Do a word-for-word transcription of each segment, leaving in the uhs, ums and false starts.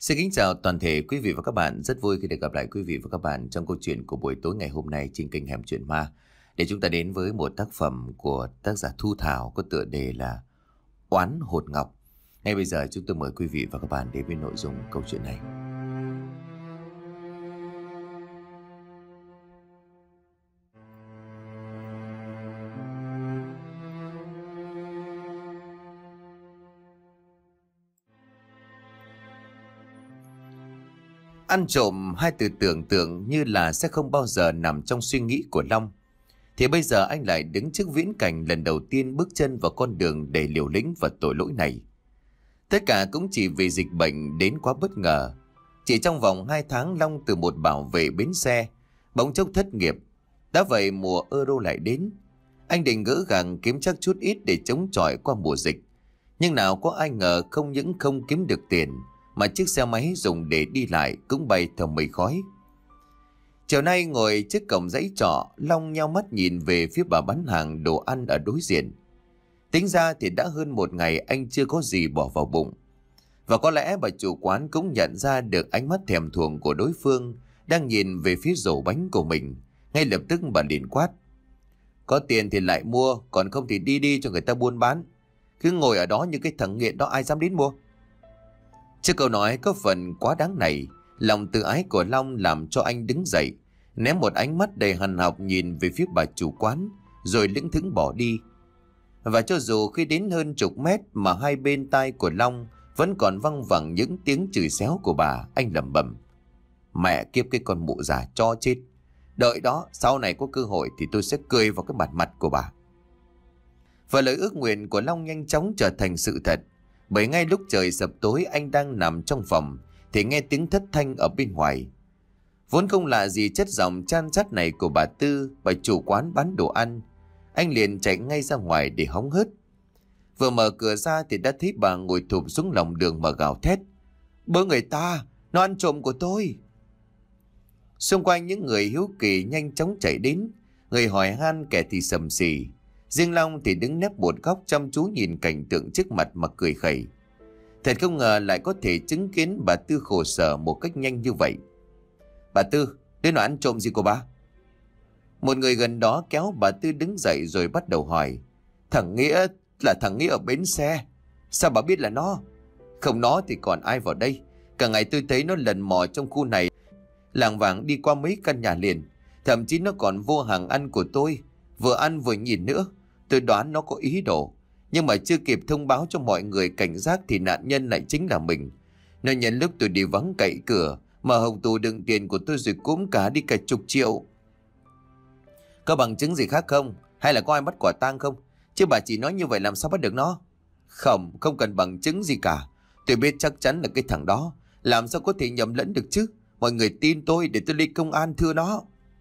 Xin kính chào toàn thể quý vị và các bạn. Rất vui khi được gặp lại quý vị và các bạn trong câu chuyện của buổi tối ngày hôm nay trên kênh Hẻm Chuyện Ma. Để chúng ta đến với một tác phẩm của tác giả Thu Thảo có tựa đề là Oán Hột Ngọc. Ngay bây giờ chúng tôi mời quý vị và các bạn đến với nội dung câu chuyện này. Ăn trộm, hai từ tưởng tượng như là sẽ không bao giờ nằm trong suy nghĩ của Long. Thì bây giờ anh lại đứng trước viễn cảnh lần đầu tiên bước chân vào con đường đầy liều lĩnh và tội lỗi này. Tất cả cũng chỉ vì dịch bệnh đến quá bất ngờ. Chỉ trong vòng hai tháng, Long từ một bảo vệ bến xe bỗng chốc thất nghiệp. Đã vậy mùa Euro lại đến. Anh định gỡ gàng kiếm chắc chút ít để chống chọi qua mùa dịch. Nhưng nào có ai ngờ không những không kiếm được tiền, mà chiếc xe máy dùng để đi lại cũng bay theo mây khói. Chiều nay ngồi trước cổng dãy trọ, Long nheo mắt nhìn về phía bà bán hàng đồ ăn ở đối diện. Tính ra thì đã hơn một ngày anh chưa có gì bỏ vào bụng. Và có lẽ bà chủ quán cũng nhận ra được ánh mắt thèm thuồng của đối phương đang nhìn về phía rổ bánh của mình. Ngay lập tức bà liền quát: "Có tiền thì lại mua, còn không thì đi đi cho người ta buôn bán. Cứ ngồi ở đó như cái thằng nghiện đó ai dám đến mua." Trước câu nói có phần quá đáng này, lòng tự ái của Long làm cho anh đứng dậy, ném một ánh mắt đầy hằn học nhìn về phía bà chủ quán, rồi lững thững bỏ đi. Và cho dù khi đến hơn chục mét mà hai bên tai của Long vẫn còn văng vẳng những tiếng chửi xéo của bà, anh lẩm bẩm: "Mẹ kiếp cái con mụ già cho chết. Đợi đó, sau này có cơ hội thì tôi sẽ cười vào cái mặt mặt của bà." Và lời ước nguyện của Long nhanh chóng trở thành sự thật. Bởi ngay lúc trời sập tối, anh đang nằm trong phòng thì nghe tiếng thất thanh ở bên ngoài. Vốn không lạ gì chất giọng chan chát này của bà Tư, bà chủ quán bán đồ ăn. Anh liền chạy ngay ra ngoài để hóng hớt. Vừa mở cửa ra thì đã thấy bà ngồi thụp xuống lòng đường mà gào thét: "Bớ người ta, nó ăn trộm của tôi!" Xung quanh những người hiếu kỳ nhanh chóng chạy đến, người hỏi han, kẻ thì sầm xì. Riêng Long thì đứng nép một góc chăm chú nhìn cảnh tượng trước mặt mà cười khẩy. Thật không ngờ lại có thể chứng kiến bà Tư khổ sở một cách nhanh như vậy. "Bà Tư, đến nó ăn trộm gì của bà?" Một người gần đó kéo bà Tư đứng dậy rồi bắt đầu hỏi: "Thằng Nghĩa, là thằng Nghĩa ở bến xe. Sao bà biết là nó?" "Không nó thì còn ai vào đây. Cả ngày tôi thấy nó lần mò trong khu này, lảng vảng đi qua mấy căn nhà liền. Thậm chí nó còn vô hàng ăn của tôi, vừa ăn vừa nhìn nữa. Tôi đoán nó có ý đồ, nhưng mà chưa kịp thông báo cho mọi người cảnh giác thì nạn nhân lại chính là mình. Nó nhận lúc tôi đi vắng cậy cửa, mở hộc tủ đựng tiền của tôi rồi cúm cả đi cả chục triệu." "Có bằng chứng gì khác không? Hay là có ai bắt quả tang không? Chứ bà chỉ nói như vậy làm sao bắt được nó?" "Không, không cần bằng chứng gì cả. Tôi biết chắc chắn là cái thằng đó. Làm sao có thể nhầm lẫn được chứ? Mọi người tin tôi để tôi lên công an thưa nó."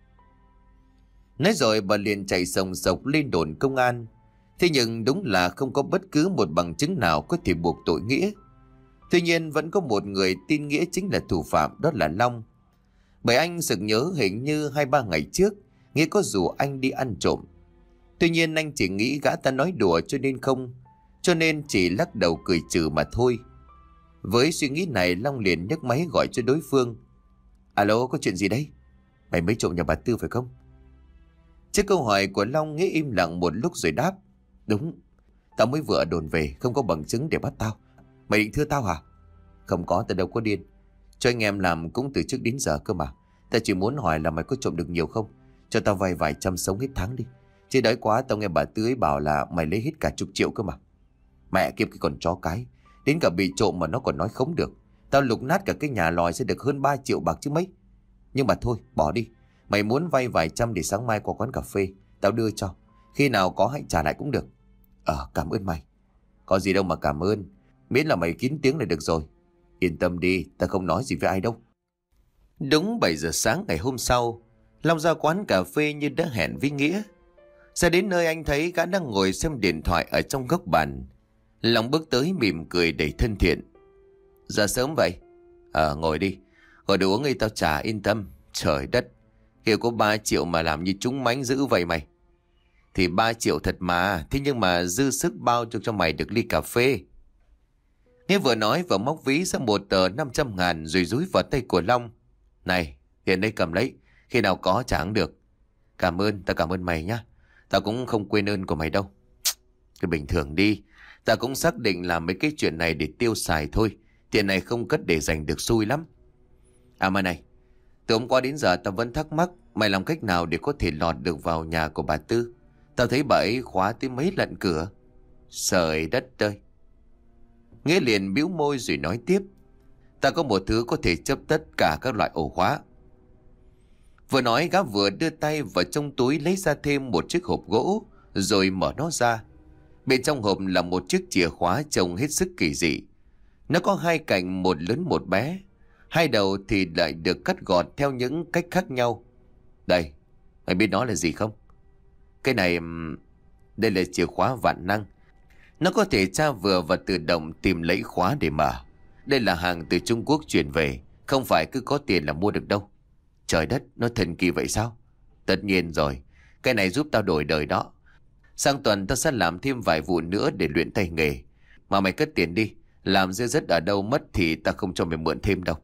Nói rồi bà liền chạy sồng sộc lên đồn công an. Thế nhưng đúng là không có bất cứ một bằng chứng nào có thể buộc tội Nghĩa. Tuy nhiên vẫn có một người tin Nghĩa chính là thủ phạm, đó là Long. Bởi anh sực nhớ hình như hai ba ngày trước Nghĩa có rủ anh đi ăn trộm. Tuy nhiên anh chỉ nghĩ gã ta nói đùa cho nên không, cho nên chỉ lắc đầu cười trừ mà thôi. Với suy nghĩ này, Long liền nhấc máy gọi cho đối phương. "Alo, có chuyện gì đấy? Mày mới trộm nhà bà Tư phải không?" Trước câu hỏi của Long, Nghĩa im lặng một lúc rồi đáp: "Đúng, tao mới vừa đồn về, không có bằng chứng để bắt tao. Mày định thưa tao hả?" "Không có, tao đâu có điên. Cho anh em làm cũng từ trước đến giờ cơ mà. Tao chỉ muốn hỏi là mày có trộm được nhiều không? Cho tao vay vài trăm sống hết tháng đi. Chứ đói quá tao nghe bà Tư ấy bảo là mày lấy hết cả chục triệu cơ mà." "Mẹ kiếp cái con chó cái. Đến cả bị trộm mà nó còn nói không được. Tao lục nát cả cái nhà lòi sẽ được hơn ba triệu bạc chứ mấy. Nhưng mà thôi, bỏ đi. Mày muốn vay vài trăm để sáng mai qua quán cà phê tao đưa cho. Khi nào có hãy trả lại cũng được." "Ờ, cảm ơn mày." "Có gì đâu mà cảm ơn. Miễn là mày kín tiếng là được rồi. Yên tâm đi, tao không nói gì với ai đâu." Đúng bảy giờ sáng ngày hôm sau, Long ra quán cà phê như đã hẹn với Nghĩa. Ra đến nơi anh thấy gã đang ngồi xem điện thoại ở trong góc bàn. Long bước tới mỉm cười đầy thân thiện. "Ra sớm vậy?" "Ờ, ngồi đi. Gọi đồ uống ấy tao trả, yên tâm." "Trời đất, kia có ba triệu mà làm như trúng mánh dữ vậy mày." "Thì ba triệu thật mà, thế nhưng mà dư sức bao cho cho mày được ly cà phê." Nghĩa vừa nói vừa móc ví ra một tờ năm trăm ngàn rồi dúi vào tay của Long. Này, tiền đây cầm lấy, khi nào có chẳng được. Cảm ơn, ta cảm ơn mày nhá. Ta cũng không quên ơn của mày đâu. Cứ bình thường đi, ta cũng xác định làm mấy cái chuyện này để tiêu xài thôi. Tiền này không cất để dành được xui lắm. À mà này, từ hôm qua đến giờ ta vẫn thắc mắc mày làm cách nào để có thể lọt được vào nhà của bà Tư. Tao thấy bà ấy khóa tới mấy lần cửa. Trời đất ơi. Nghĩa liền bĩu môi rồi nói tiếp. Ta có một thứ có thể chấp tất cả các loại ổ khóa. Vừa nói gã vừa đưa tay vào trong túi lấy ra thêm một chiếc hộp gỗ rồi mở nó ra. Bên trong hộp là một chiếc chìa khóa trông hết sức kỳ dị. Nó có hai cạnh, một lớn một bé. Hai đầu thì lại được cắt gọt theo những cách khác nhau. Đây, mày biết nó là gì không? Cái này, đây là chìa khóa vạn năng. Nó có thể tra vừa và tự động tìm lấy khóa để mở. Đây là hàng từ Trung Quốc chuyển về, không phải cứ có tiền là mua được đâu. Trời đất, nó thần kỳ vậy sao? Tất nhiên rồi, cái này giúp tao đổi đời đó. Sang tuần tao sẽ làm thêm vài vụ nữa để luyện tay nghề. Mà mày cất tiền đi, làm dưa dứt ở đâu mất thì tao không cho mày mượn thêm đâu.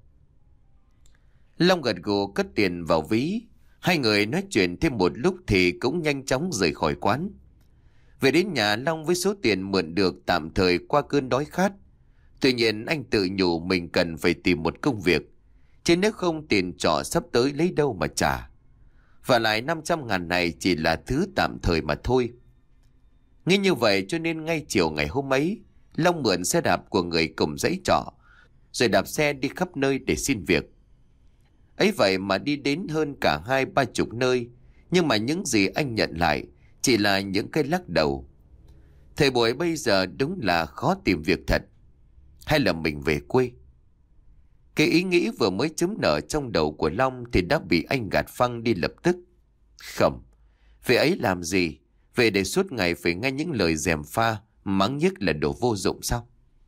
Long gật gù cất tiền vào ví. Hai người nói chuyện thêm một lúc thì cũng nhanh chóng rời khỏi quán. Về đến nhà, Long với số tiền mượn được tạm thời qua cơn đói khát. Tuy nhiên anh tự nhủ mình cần phải tìm một công việc, chứ nếu không tiền trọ sắp tới lấy đâu mà trả. Và lại năm trăm ngàn này chỉ là thứ tạm thời mà thôi. Nghĩ như vậy cho nên ngay chiều ngày hôm ấy, Long mượn xe đạp của người cùng dãy trọ, rồi đạp xe đi khắp nơi để xin việc. Ấy vậy mà đi đến hơn cả hai ba chục nơi, nhưng mà những gì anh nhận lại chỉ là những cái lắc đầu. Thời buổi bây giờ đúng là khó tìm việc thật. Hay là mình về quê? Cái ý nghĩ vừa mới chấm nở trong đầu của Long thì đã bị anh gạt phăng đi lập tức. Không, về ấy làm gì? Về để suốt ngày phải nghe những lời gièm pha, mắng nhiếc là đồ vô dụng sao?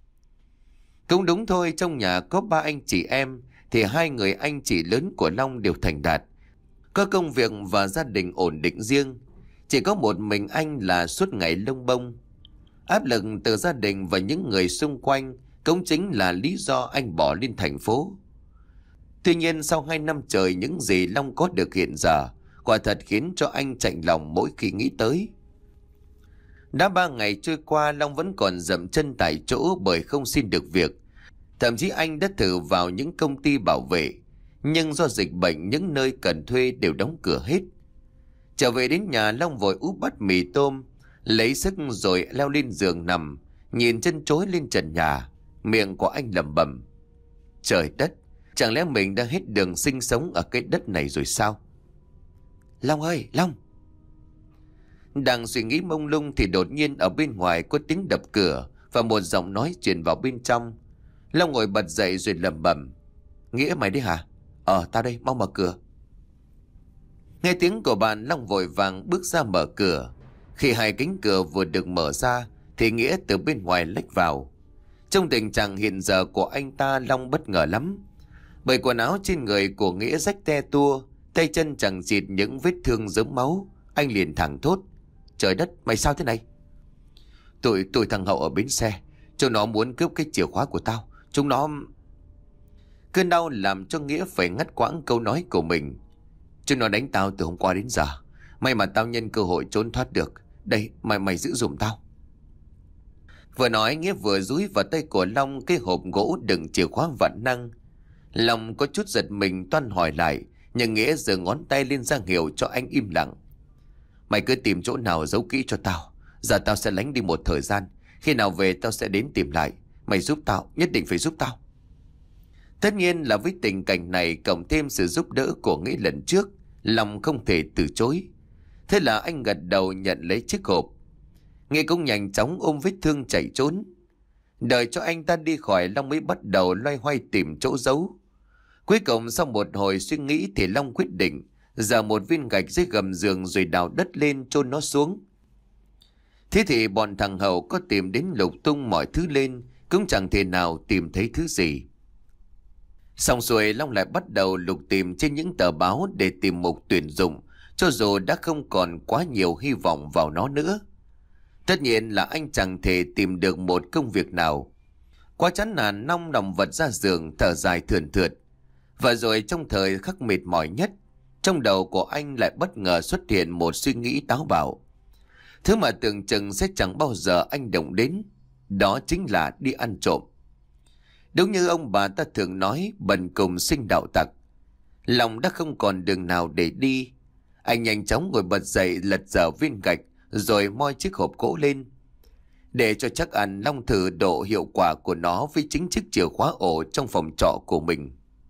Cũng đúng thôi, trong nhà có ba anh chị em thì hai người anh chị lớn của Long đều thành đạt, có công việc và gia đình ổn định riêng. Chỉ có một mình anh là suốt ngày lông bông. Áp lực từ gia đình và những người xung quanh cũng chính là lý do anh bỏ lên thành phố. Tuy nhiên sau hai năm trời, những gì Long có được hiện giờ quả thật khiến cho anh chạnh lòng mỗi khi nghĩ tới. Đã ba ngày trôi qua, Long vẫn còn dậm chân tại chỗ bởi không xin được việc. Thậm chí anh đã thử vào những công ty bảo vệ, nhưng do dịch bệnh những nơi cần thuê đều đóng cửa hết. Trở về đến nhà, Long vội úp bát mì tôm, lấy sức rồi leo lên giường nằm, nhìn chân chối lên trần nhà. Miệng của anh lẩm bẩm: trời đất, chẳng lẽ mình đã hết đường sinh sống ở cái đất này rồi sao? Long ơi, Long! Đang suy nghĩ mông lung thì đột nhiên ở bên ngoài có tiếng đập cửa và một giọng nói truyền vào bên trong. Long ngồi bật dậy rồi lẩm bẩm: Nghĩa mày đấy hả? Ờ, tao đây, mau mở cửa. Nghe tiếng của bạn, Long vội vàng bước ra mở cửa. Khi hai cánh cửa vừa được mở ra thì Nghĩa từ bên ngoài lách vào. Trong tình trạng hiện giờ của anh ta, Long bất ngờ lắm, bởi quần áo trên người của Nghĩa rách te tua, tay chân chẳng chịt những vết thương rớm máu. Anh liền thẳng thốt: trời đất, mày sao thế này? Tụi tụi thằng Hậu ở bến xe, chúng nó muốn cướp cái chìa khóa của tao. Chúng nó... Cơn đau làm cho Nghĩa phải ngắt quãng câu nói của mình. Chúng nó đánh tao từ hôm qua đến giờ. May mà tao nhân cơ hội trốn thoát được. Đây, mày mày giữ giùm tao. Vừa nói, Nghĩa vừa dúi vào tay của Long cái hộp gỗ đựng chìa khóa vạn năng. Long có chút giật mình toan hỏi lại, nhưng Nghĩa giơ ngón tay lên ra hiệu cho anh im lặng. Mày cứ tìm chỗ nào giấu kỹ cho tao. Giờ tao sẽ lánh đi một thời gian. Khi nào về tao sẽ đến tìm lại. Mày giúp tao, nhất định phải giúp tao. Tất nhiên là với tình cảnh này cộng thêm sự giúp đỡ của Nghĩa lần trước, Long không thể từ chối. Thế là anh gật đầu nhận lấy chiếc hộp. Nghĩa cũng nhanh chóng ôm vết thương chạy trốn. Đợi cho anh ta đi khỏi, Long mới bắt đầu loay hoay tìm chỗ giấu. Cuối cùng sau một hồi suy nghĩ thì Long quyết định giở một viên gạch dưới gầm giường rồi đào đất lên chôn nó xuống. Thế thì bọn thằng Hậu có tìm đến lục tung mọi thứ lên cũng chẳng thể nào tìm thấy thứ gì. Xong xuôi, Long lại bắt đầu lục tìm trên những tờ báo để tìm mục tuyển dụng, cho dù đã không còn quá nhiều hy vọng vào nó nữa. Tất nhiên là anh chẳng thể tìm được một công việc nào, Quá chán nản, Long nằm vật ra giường thở dài thườn thượt. Và rồi trong thời khắc mệt mỏi nhất, trong đầu của anh lại bất ngờ xuất hiện một suy nghĩ táo bạo. Thứ mà tưởng chừng sẽ chẳng bao giờ anh động đến, đó chính là đi ăn trộm. Đúng như ông bà ta thường nói, bần cùng sinh đạo tặc. Long đã không còn đường nào để đi. Anh nhanh chóng ngồi bật dậy, lật dở viên gạch rồi moi chiếc hộp gỗ lên. Để cho chắc ăn, Long thử độ hiệu quả của nó với chính chiếc chìa khóa ổ trong phòng trọ của mình.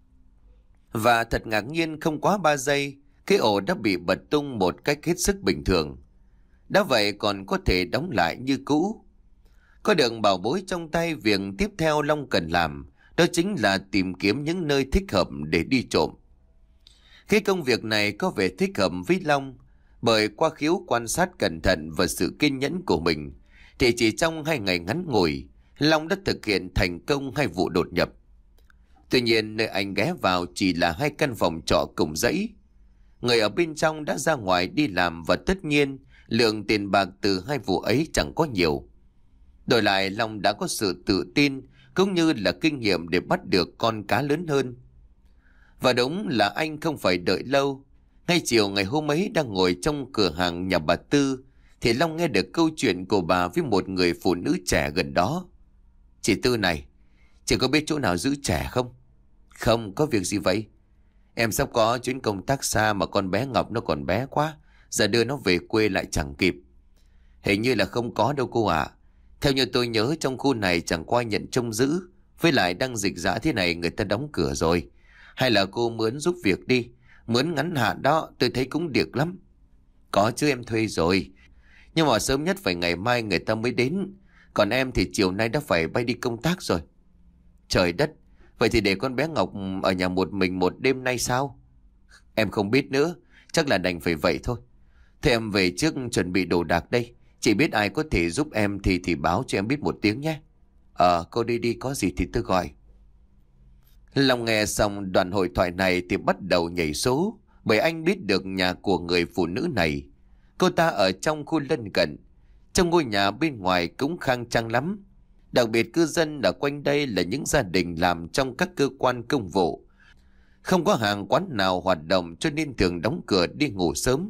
Và thật ngạc nhiên, không quá ba giây, cái ổ đã bị bật tung một cách hết sức bình thường. Đã vậy còn có thể đóng lại như cũ. Có được bảo bối trong tay, việc tiếp theo Long cần làm đó chính là tìm kiếm những nơi thích hợp để đi trộm. Cái công việc này có vẻ thích hợp với Long, bởi qua khiếu quan sát cẩn thận và sự kiên nhẫn của mình thì chỉ trong hai ngày ngắn ngủi, Long đã thực hiện thành công hai vụ đột nhập. Tuy nhiên, nơi anh ghé vào chỉ là hai căn phòng trọ cùng dãy. Người ở bên trong đã ra ngoài đi làm và tất nhiên lượng tiền bạc từ hai vụ ấy chẳng có nhiều. Đổi lại, Long đã có sự tự tin cũng như là kinh nghiệm để bắt được con cá lớn hơn. Và đúng là anh không phải đợi lâu. Ngay chiều ngày hôm ấy, đang ngồi trong cửa hàng nhà bà Tư thì Long nghe được câu chuyện của bà với một người phụ nữ trẻ gần đó. Chị Tư này, chị có biết chỗ nào giữ trẻ không? Không, có việc gì vậy? Em sắp có chuyến công tác xa mà con bé Ngọc nó còn bé quá, giờ đưa nó về quê lại chẳng kịp. Hình như là không có đâu cô ạ. Theo như tôi nhớ, trong khu này chẳng có ai nhận trông giữ. Với lại đang dịch dã thế này, người ta đóng cửa rồi. Hay là cô mướn giúp việc đi. Mướn ngắn hạn đó, tôi thấy cũng được lắm. Có chứ, em thuê rồi. Nhưng mà sớm nhất phải ngày mai người ta mới đến. Còn em thì chiều nay đã phải bay đi công tác rồi. Trời đất, vậy thì để con bé Ngọc ở nhà một mình một đêm nay sao? Em không biết nữa, chắc là đành phải vậy thôi. Thế em về trước chuẩn bị đồ đạc đây. Chỉ biết ai có thể giúp em thì thì báo cho em biết một tiếng nhé. Ờ, cô đi đi, có gì thì tôi gọi. Long nghe xong đoạn hội thoại này thì bắt đầu nhảy số, bởi anh biết được nhà của người phụ nữ này. Cô ta ở trong khu lân cận. Trong ngôi nhà bên ngoài cũng khang trang lắm. Đặc biệt cư dân ở quanh đây là những gia đình làm trong các cơ quan công vụ. Không có hàng quán nào hoạt động cho nên thường đóng cửa đi ngủ sớm.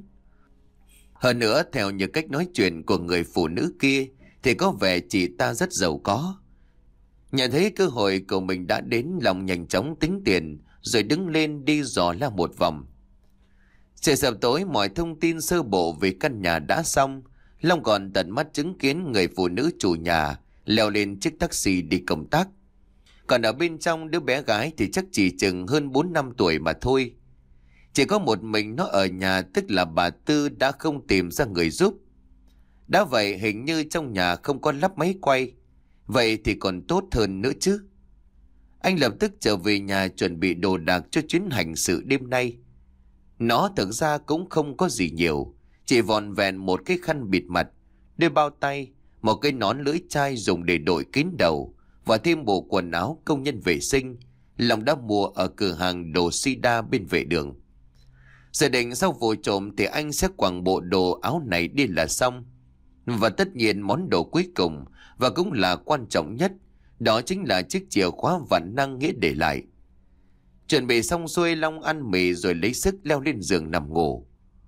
Hơn nữa, theo như cách nói chuyện của người phụ nữ kia thì có vẻ chị ta rất giàu có. Nhận thấy cơ hội của mình đã đến, Long nhanh chóng tính tiền rồi đứng lên đi dò la một vòng. Trời sập tối, mọi thông tin sơ bộ về căn nhà đã xong. Long còn tận mắt chứng kiến người phụ nữ chủ nhà leo lên chiếc taxi đi công tác. Còn ở bên trong, đứa bé gái thì chắc chỉ chừng hơn bốn năm tuổi mà thôi. Chỉ có một mình nó ở nhà, tức là bà Tư đã không tìm ra người giúp. Đã vậy hình như trong nhà không có lắp máy quay. Vậy thì còn tốt hơn nữa chứ. Anh lập tức trở về nhà chuẩn bị đồ đạc cho chuyến hành sự đêm nay. Nó thực ra cũng không có gì nhiều, chỉ vòn vẹn một cái khăn bịt mặt, đôi bao tay, một cái nón lưỡi chai dùng để đội kín đầu và thêm bộ quần áo công nhân vệ sinh Long đã mua ở cửa hàng đồ Sida bên vệ đường. Dự định sau vụ trộm thì anh sẽ quẳng bộ đồ áo này đi là xong. Và tất nhiên món đồ cuối cùng và cũng là quan trọng nhất, đó chính là chiếc chìa khóa vạn năng Nghĩa để lại. Chuẩn bị xong xuôi, Long ăn mì rồi lấy sức leo lên giường nằm ngủ.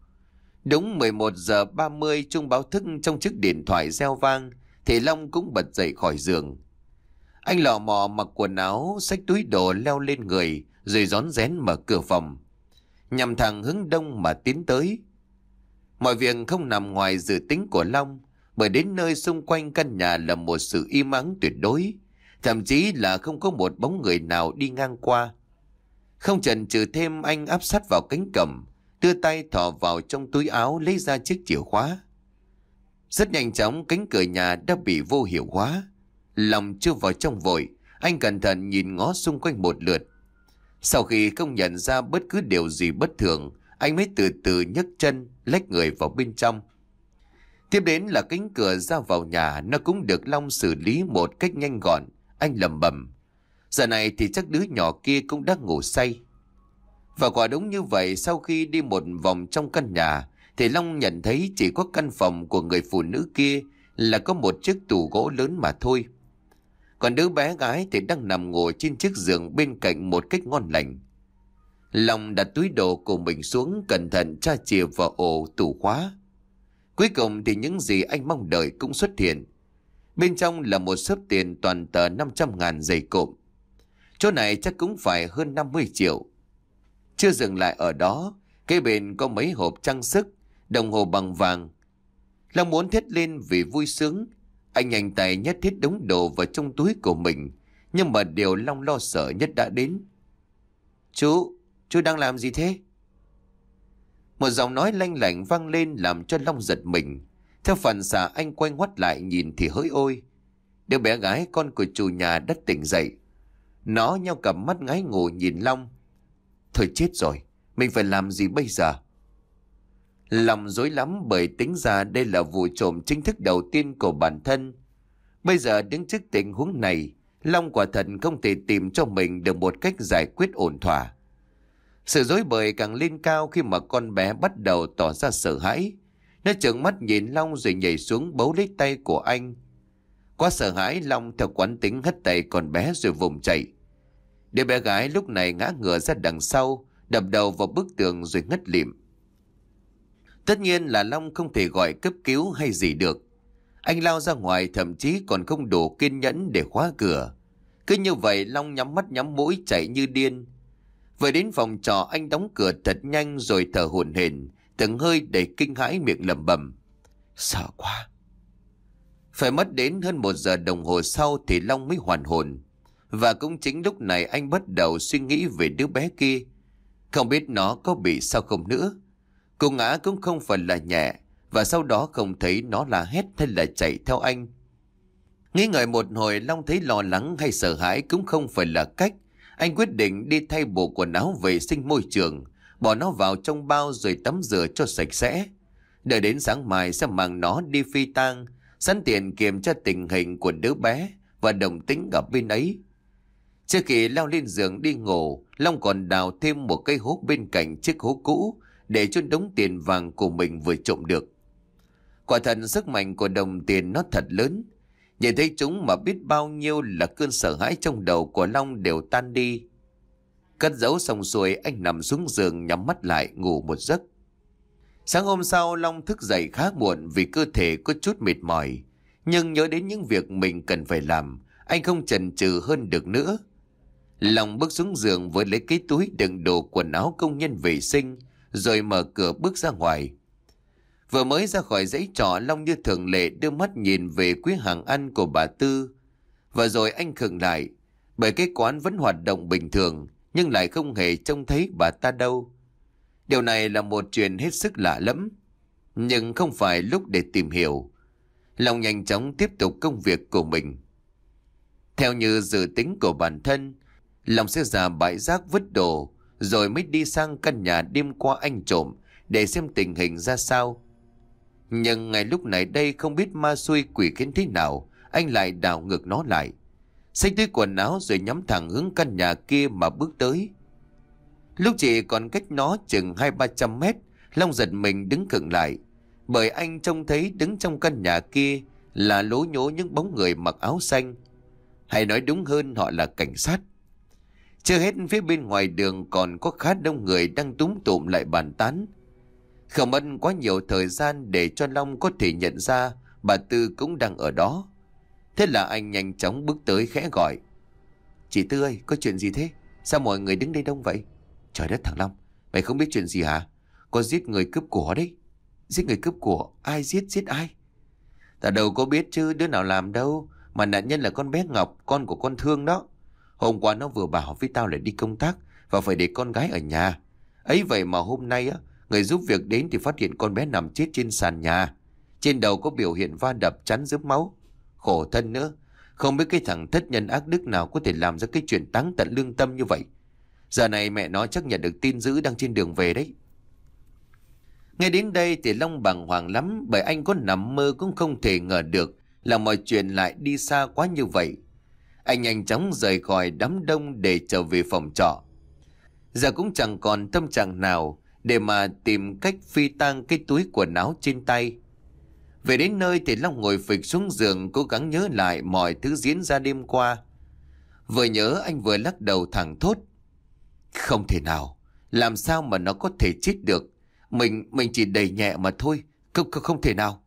Đúng mười một giờ ba mươi, chuông báo thức trong chiếc điện thoại reo vang thì Long cũng bật dậy khỏi giường. Anh lọ mọ mặc quần áo, xách túi đồ leo lên người rồi rón rén mở cửa phòng, nhằm thẳng hướng đông mà tiến tới. Mọi việc không nằm ngoài dự tính của Long, bởi đến nơi xung quanh căn nhà là một sự im ắng tuyệt đối, thậm chí là không có một bóng người nào đi ngang qua. Không chần chừ thêm, anh áp sát vào cánh cổng, đưa tay thò vào trong túi áo lấy ra chiếc chìa khóa. Rất nhanh chóng cánh cửa nhà đã bị vô hiệu hóa. Lòng chưa vào trong vội, anh cẩn thận nhìn ngó xung quanh một lượt. Sau khi không nhận ra bất cứ điều gì bất thường, anh mới từ từ nhấc chân lách người vào bên trong. Tiếp đến là cánh cửa ra vào nhà, nó cũng được Long xử lý một cách nhanh gọn. Anh lẩm bẩm, giờ này thì chắc đứa nhỏ kia cũng đang ngủ say. Và quả đúng như vậy, sau khi đi một vòng trong căn nhà thì Long nhận thấy chỉ có căn phòng của người phụ nữ kia là có một chiếc tủ gỗ lớn mà thôi. Còn đứa bé gái thì đang nằm ngồi trên chiếc giường bên cạnh một cách ngon lành. Long đặt túi đồ của mình xuống, cẩn thận tra chìa vào ổ tủ khóa. Cuối cùng thì những gì anh mong đợi cũng xuất hiện. Bên trong là một xấp tiền toàn tờ năm trăm ngàn dày cộm. Chỗ này chắc cũng phải hơn năm mươi triệu. Chưa dừng lại ở đó, kế bên có mấy hộp trang sức, đồng hồ bằng vàng. Long muốn thét lên vì vui sướng. Anh nhanh tay nhét hết đống đồ vào trong túi của mình. Nhưng mà điều Long lo sợ nhất đã đến. Chú, chú đang làm gì thế? Một giọng nói lanh lảnh vang lên làm cho Long giật mình. Theo phản xạ anh quay ngoắt lại nhìn thì hỡi ôi, đứa bé gái con của chủ nhà đã tỉnh dậy. Nó nheo cặp mắt ngái ngủ nhìn Long. Thôi chết rồi, mình phải làm gì bây giờ? Lòng rối lắm bởi tính ra đây là vụ trộm chính thức đầu tiên của bản thân. Bây giờ đứng trước tình huống này, Long quả thật không thể tìm cho mình được một cách giải quyết ổn thỏa. Sự rối bời càng lên cao khi mà con bé bắt đầu tỏ ra sợ hãi. Nó trợn mắt nhìn Long rồi nhảy xuống bấu lấy tay của anh. Quá sợ hãi, Long theo quán tính hất tay con bé rồi vùng chạy. Đứa bé gái lúc này ngã ngửa ra đằng sau, đập đầu vào bức tường rồi ngất lịm. Tất nhiên là Long không thể gọi cấp cứu hay gì được. Anh lao ra ngoài, thậm chí còn không đủ kiên nhẫn để khóa cửa. Cứ như vậy Long nhắm mắt nhắm mũi chạy như điên. Về đến phòng trọ, anh đóng cửa thật nhanh rồi thở hổn hển, từng hơi đầy kinh hãi, miệng lẩm bẩm: sợ quá. Phải mất đến hơn một giờ đồng hồ sau thì Long mới hoàn hồn. Và cũng chính lúc này anh bắt đầu suy nghĩ về đứa bé kia. Không biết nó có bị sao không nữa. Cô ngã cũng không phải là nhẹ, và sau đó không thấy nó là hét hay là chạy theo anh. Nghĩ ngợi một hồi, Long thấy lo lắng hay sợ hãi cũng không phải là cách. Anh quyết định đi thay bộ quần áo vệ sinh môi trường, bỏ nó vào trong bao rồi tắm rửa cho sạch sẽ. Đợi đến sáng mai sẽ mang nó đi phi tang, sẵn tiện kiểm tra tình hình của đứa bé và đồng tính ở bên ấy. Trước khi leo lên giường đi ngủ, Long còn đào thêm một cây hố bên cạnh chiếc hố cũ để chôn đống tiền vàng của mình vừa trộm được. Quả thật sức mạnh của đồng tiền nó thật lớn. Nhìn thấy chúng mà biết bao nhiêu là cơn sợ hãi trong đầu của Long đều tan đi. Cất giấu xong xuôi, anh nằm xuống giường nhắm mắt lại ngủ một giấc. Sáng hôm sau, Long thức dậy khá muộn vì cơ thể có chút mệt mỏi. Nhưng nhớ đến những việc mình cần phải làm, anh không chần chừ hơn được nữa. Long bước xuống giường với lấy cái túi đựng đồ quần áo công nhân vệ sinh, rồi mở cửa bước ra ngoài. Vừa mới ra khỏi dãy trọ, Long như thường lệ đưa mắt nhìn về quý hàng ăn của bà Tư. Và rồi anh khựng lại, bởi cái quán vẫn hoạt động bình thường, nhưng lại không hề trông thấy bà ta đâu. Điều này là một chuyện hết sức lạ lẫm, nhưng không phải lúc để tìm hiểu. Long nhanh chóng tiếp tục công việc của mình. Theo như dự tính của bản thân, Long sẽ ra bãi rác vứt đồ, rồi mới đi sang căn nhà đêm qua anh trộm để xem tình hình ra sao. Nhưng ngay lúc này đây, không biết ma xui quỷ khiến thế nào, anh lại đảo ngược nó lại, xách túi quần áo rồi nhắm thẳng hướng căn nhà kia mà bước tới. Lúc chỉ còn cách nó chừng hai ba trăm mét, Long giật mình đứng khựng lại, bởi anh trông thấy đứng trong căn nhà kia là lố nhố những bóng người mặc áo xanh, hay nói đúng hơn họ là cảnh sát. Chưa hết, phía bên ngoài đường còn có khá đông người đang túm tụm lại bàn tán. Không mất quá nhiều thời gian để cho Long có thể nhận ra bà Tư cũng đang ở đó. Thế là anh nhanh chóng bước tới khẽ gọi: "Chị Tư ơi, có chuyện gì thế? Sao mọi người đứng đây đông vậy?" "Trời đất thằng Long, mày không biết chuyện gì hả? Có giết người cướp của đấy." "Giết người cướp của? Ai giết? Giết ai?" "Ta đâu có biết chứ, đứa nào làm đâu. Mà nạn nhân là con bé Ngọc, con của con Thương đó. Hôm qua nó vừa bảo với tao là đi công tác và phải để con gái ở nhà. Ấy vậy mà hôm nay á, người giúp việc đến thì phát hiện con bé nằm chết trên sàn nhà. Trên đầu có biểu hiện va đập chắn rớm máu. Khổ thân nữa. Không biết cái thằng thất nhân ác đức nào có thể làm ra cái chuyện táng tận lương tâm như vậy. Giờ này mẹ nó chắc nhận được tin dữ đang trên đường về đấy." Nghe đến đây thì Long bàng hoàng lắm, bởi anh có nằm mơ cũng không thể ngờ được là mọi chuyện lại đi xa quá như vậy. Anh nhanh chóng rời khỏi đám đông để trở về phòng trọ. Giờ cũng chẳng còn tâm trạng nào để mà tìm cách phi tang cái túi quần áo trên tay. Về đến nơi thì Long ngồi phịch xuống giường cố gắng nhớ lại mọi thứ diễn ra đêm qua. Vừa nhớ anh vừa lắc đầu thẳng thốt. Không thể nào, làm sao mà nó có thể chết được. Mình mình chỉ đẩy nhẹ mà thôi, không, không, không thể nào.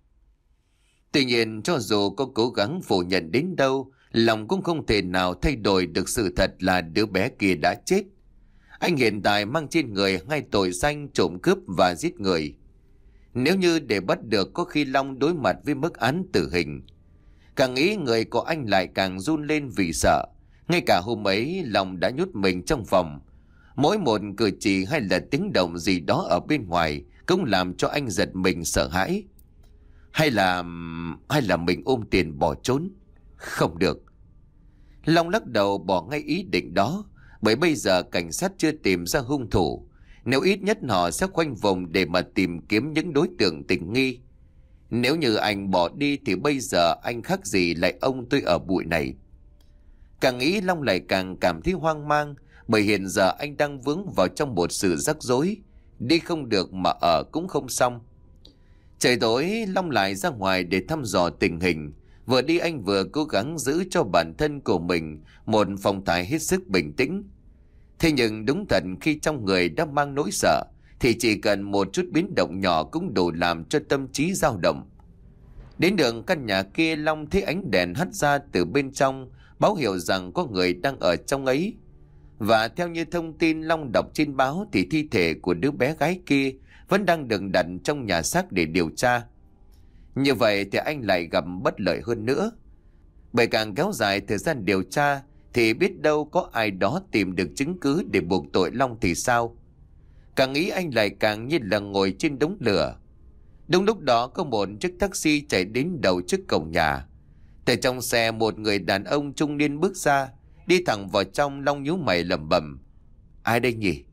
Tuy nhiên cho dù có cố gắng phủ nhận đến đâu, Long cũng không thể nào thay đổi được sự thật là đứa bé kia đã chết. Anh hiện tại mang trên người hai tội danh trộm cướp và giết người. Nếu như để bắt được có khi Long đối mặt với mức án tử hình. Càng nghĩ người của anh lại càng run lên vì sợ. Ngay cả hôm ấy Long đã nhốt mình trong phòng. Mỗi một cử chỉ hay là tiếng động gì đó ở bên ngoài cũng làm cho anh giật mình sợ hãi. Hay là... hay là mình ôm tiền bỏ trốn? Không được. Long lắc đầu bỏ ngay ý định đó. Bởi bây giờ cảnh sát chưa tìm ra hung thủ. Nếu ít nhất họ sẽ khoanh vùng để mà tìm kiếm những đối tượng tình nghi. Nếu như anh bỏ đi thì bây giờ anh khác gì lại ông tôi ở bụi này. Càng nghĩ Long lại càng cảm thấy hoang mang. Bởi hiện giờ anh đang vướng vào trong một sự rắc rối. Đi không được mà ở cũng không xong. Trời tối Long lại ra ngoài để thăm dò tình hình. Vừa đi anh vừa cố gắng giữ cho bản thân của mình một phong thái hết sức bình tĩnh. Thế nhưng đúng thật khi trong người đã mang nỗi sợ thì chỉ cần một chút biến động nhỏ cũng đủ làm cho tâm trí dao động. Đến đường căn nhà kia Long thấy ánh đèn hắt ra từ bên trong báo hiệu rằng có người đang ở trong ấy. Và theo như thông tin Long đọc trên báo thì thi thể của đứa bé gái kia vẫn đang được đặt trong nhà xác để điều tra. Như vậy thì anh lại gặp bất lợi hơn nữa. Bởi càng kéo dài thời gian điều tra thì biết đâu có ai đó tìm được chứng cứ để buộc tội Long thì sao. Càng nghĩ anh lại càng như là ngồi trên đống lửa. Đúng lúc đó có một chiếc taxi chạy đến đầu trước cổng nhà. Từ trong xe một người đàn ông trung niên bước ra. Đi thẳng vào trong Long nhíu mày lẩm bẩm. Ai đây nhỉ?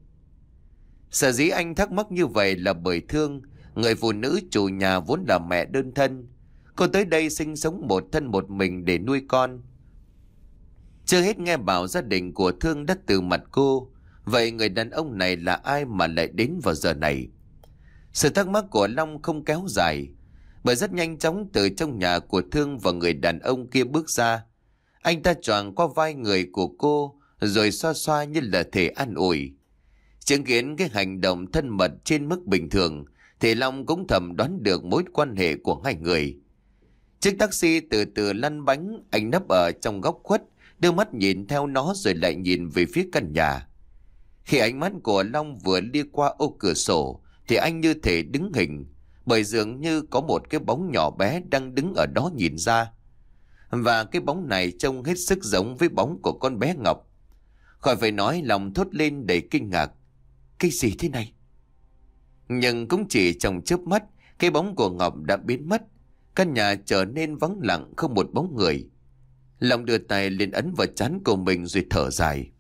Sở dĩ anh thắc mắc như vậy là bởi Thương, người phụ nữ chủ nhà vốn là mẹ đơn thân. Cô tới đây sinh sống một thân một mình để nuôi con. Chưa hết nghe bảo gia đình của Thương đã từ mặt cô. Vậy người đàn ông này là ai mà lại đến vào giờ này? Sự thắc mắc của Long không kéo dài. Bởi rất nhanh chóng từ trong nhà của Thương và người đàn ông kia bước ra. Anh ta choàng qua vai người của cô rồi xoa xoa như là thể an ủi. Chứng kiến cái hành động thân mật trên mức bình thường thì Long cũng thầm đoán được mối quan hệ của hai người. Chiếc taxi từ từ lăn bánh, anh nấp ở trong góc khuất, đưa mắt nhìn theo nó rồi lại nhìn về phía căn nhà. Khi ánh mắt của Long vừa đi qua ô cửa sổ thì anh như thể đứng hình, bởi dường như có một cái bóng nhỏ bé đang đứng ở đó nhìn ra. Và cái bóng này trông hết sức giống với bóng của con bé Ngọc. Khỏi phải nói Long thốt lên đầy kinh ngạc. Cái gì thế này? Nhưng cũng chỉ trong chớp mắt, cái bóng của Ngọc đã biến mất. Căn nhà trở nên vắng lặng không một bóng người. Long đưa tay lên ấn vào trán của mình rồi thở dài.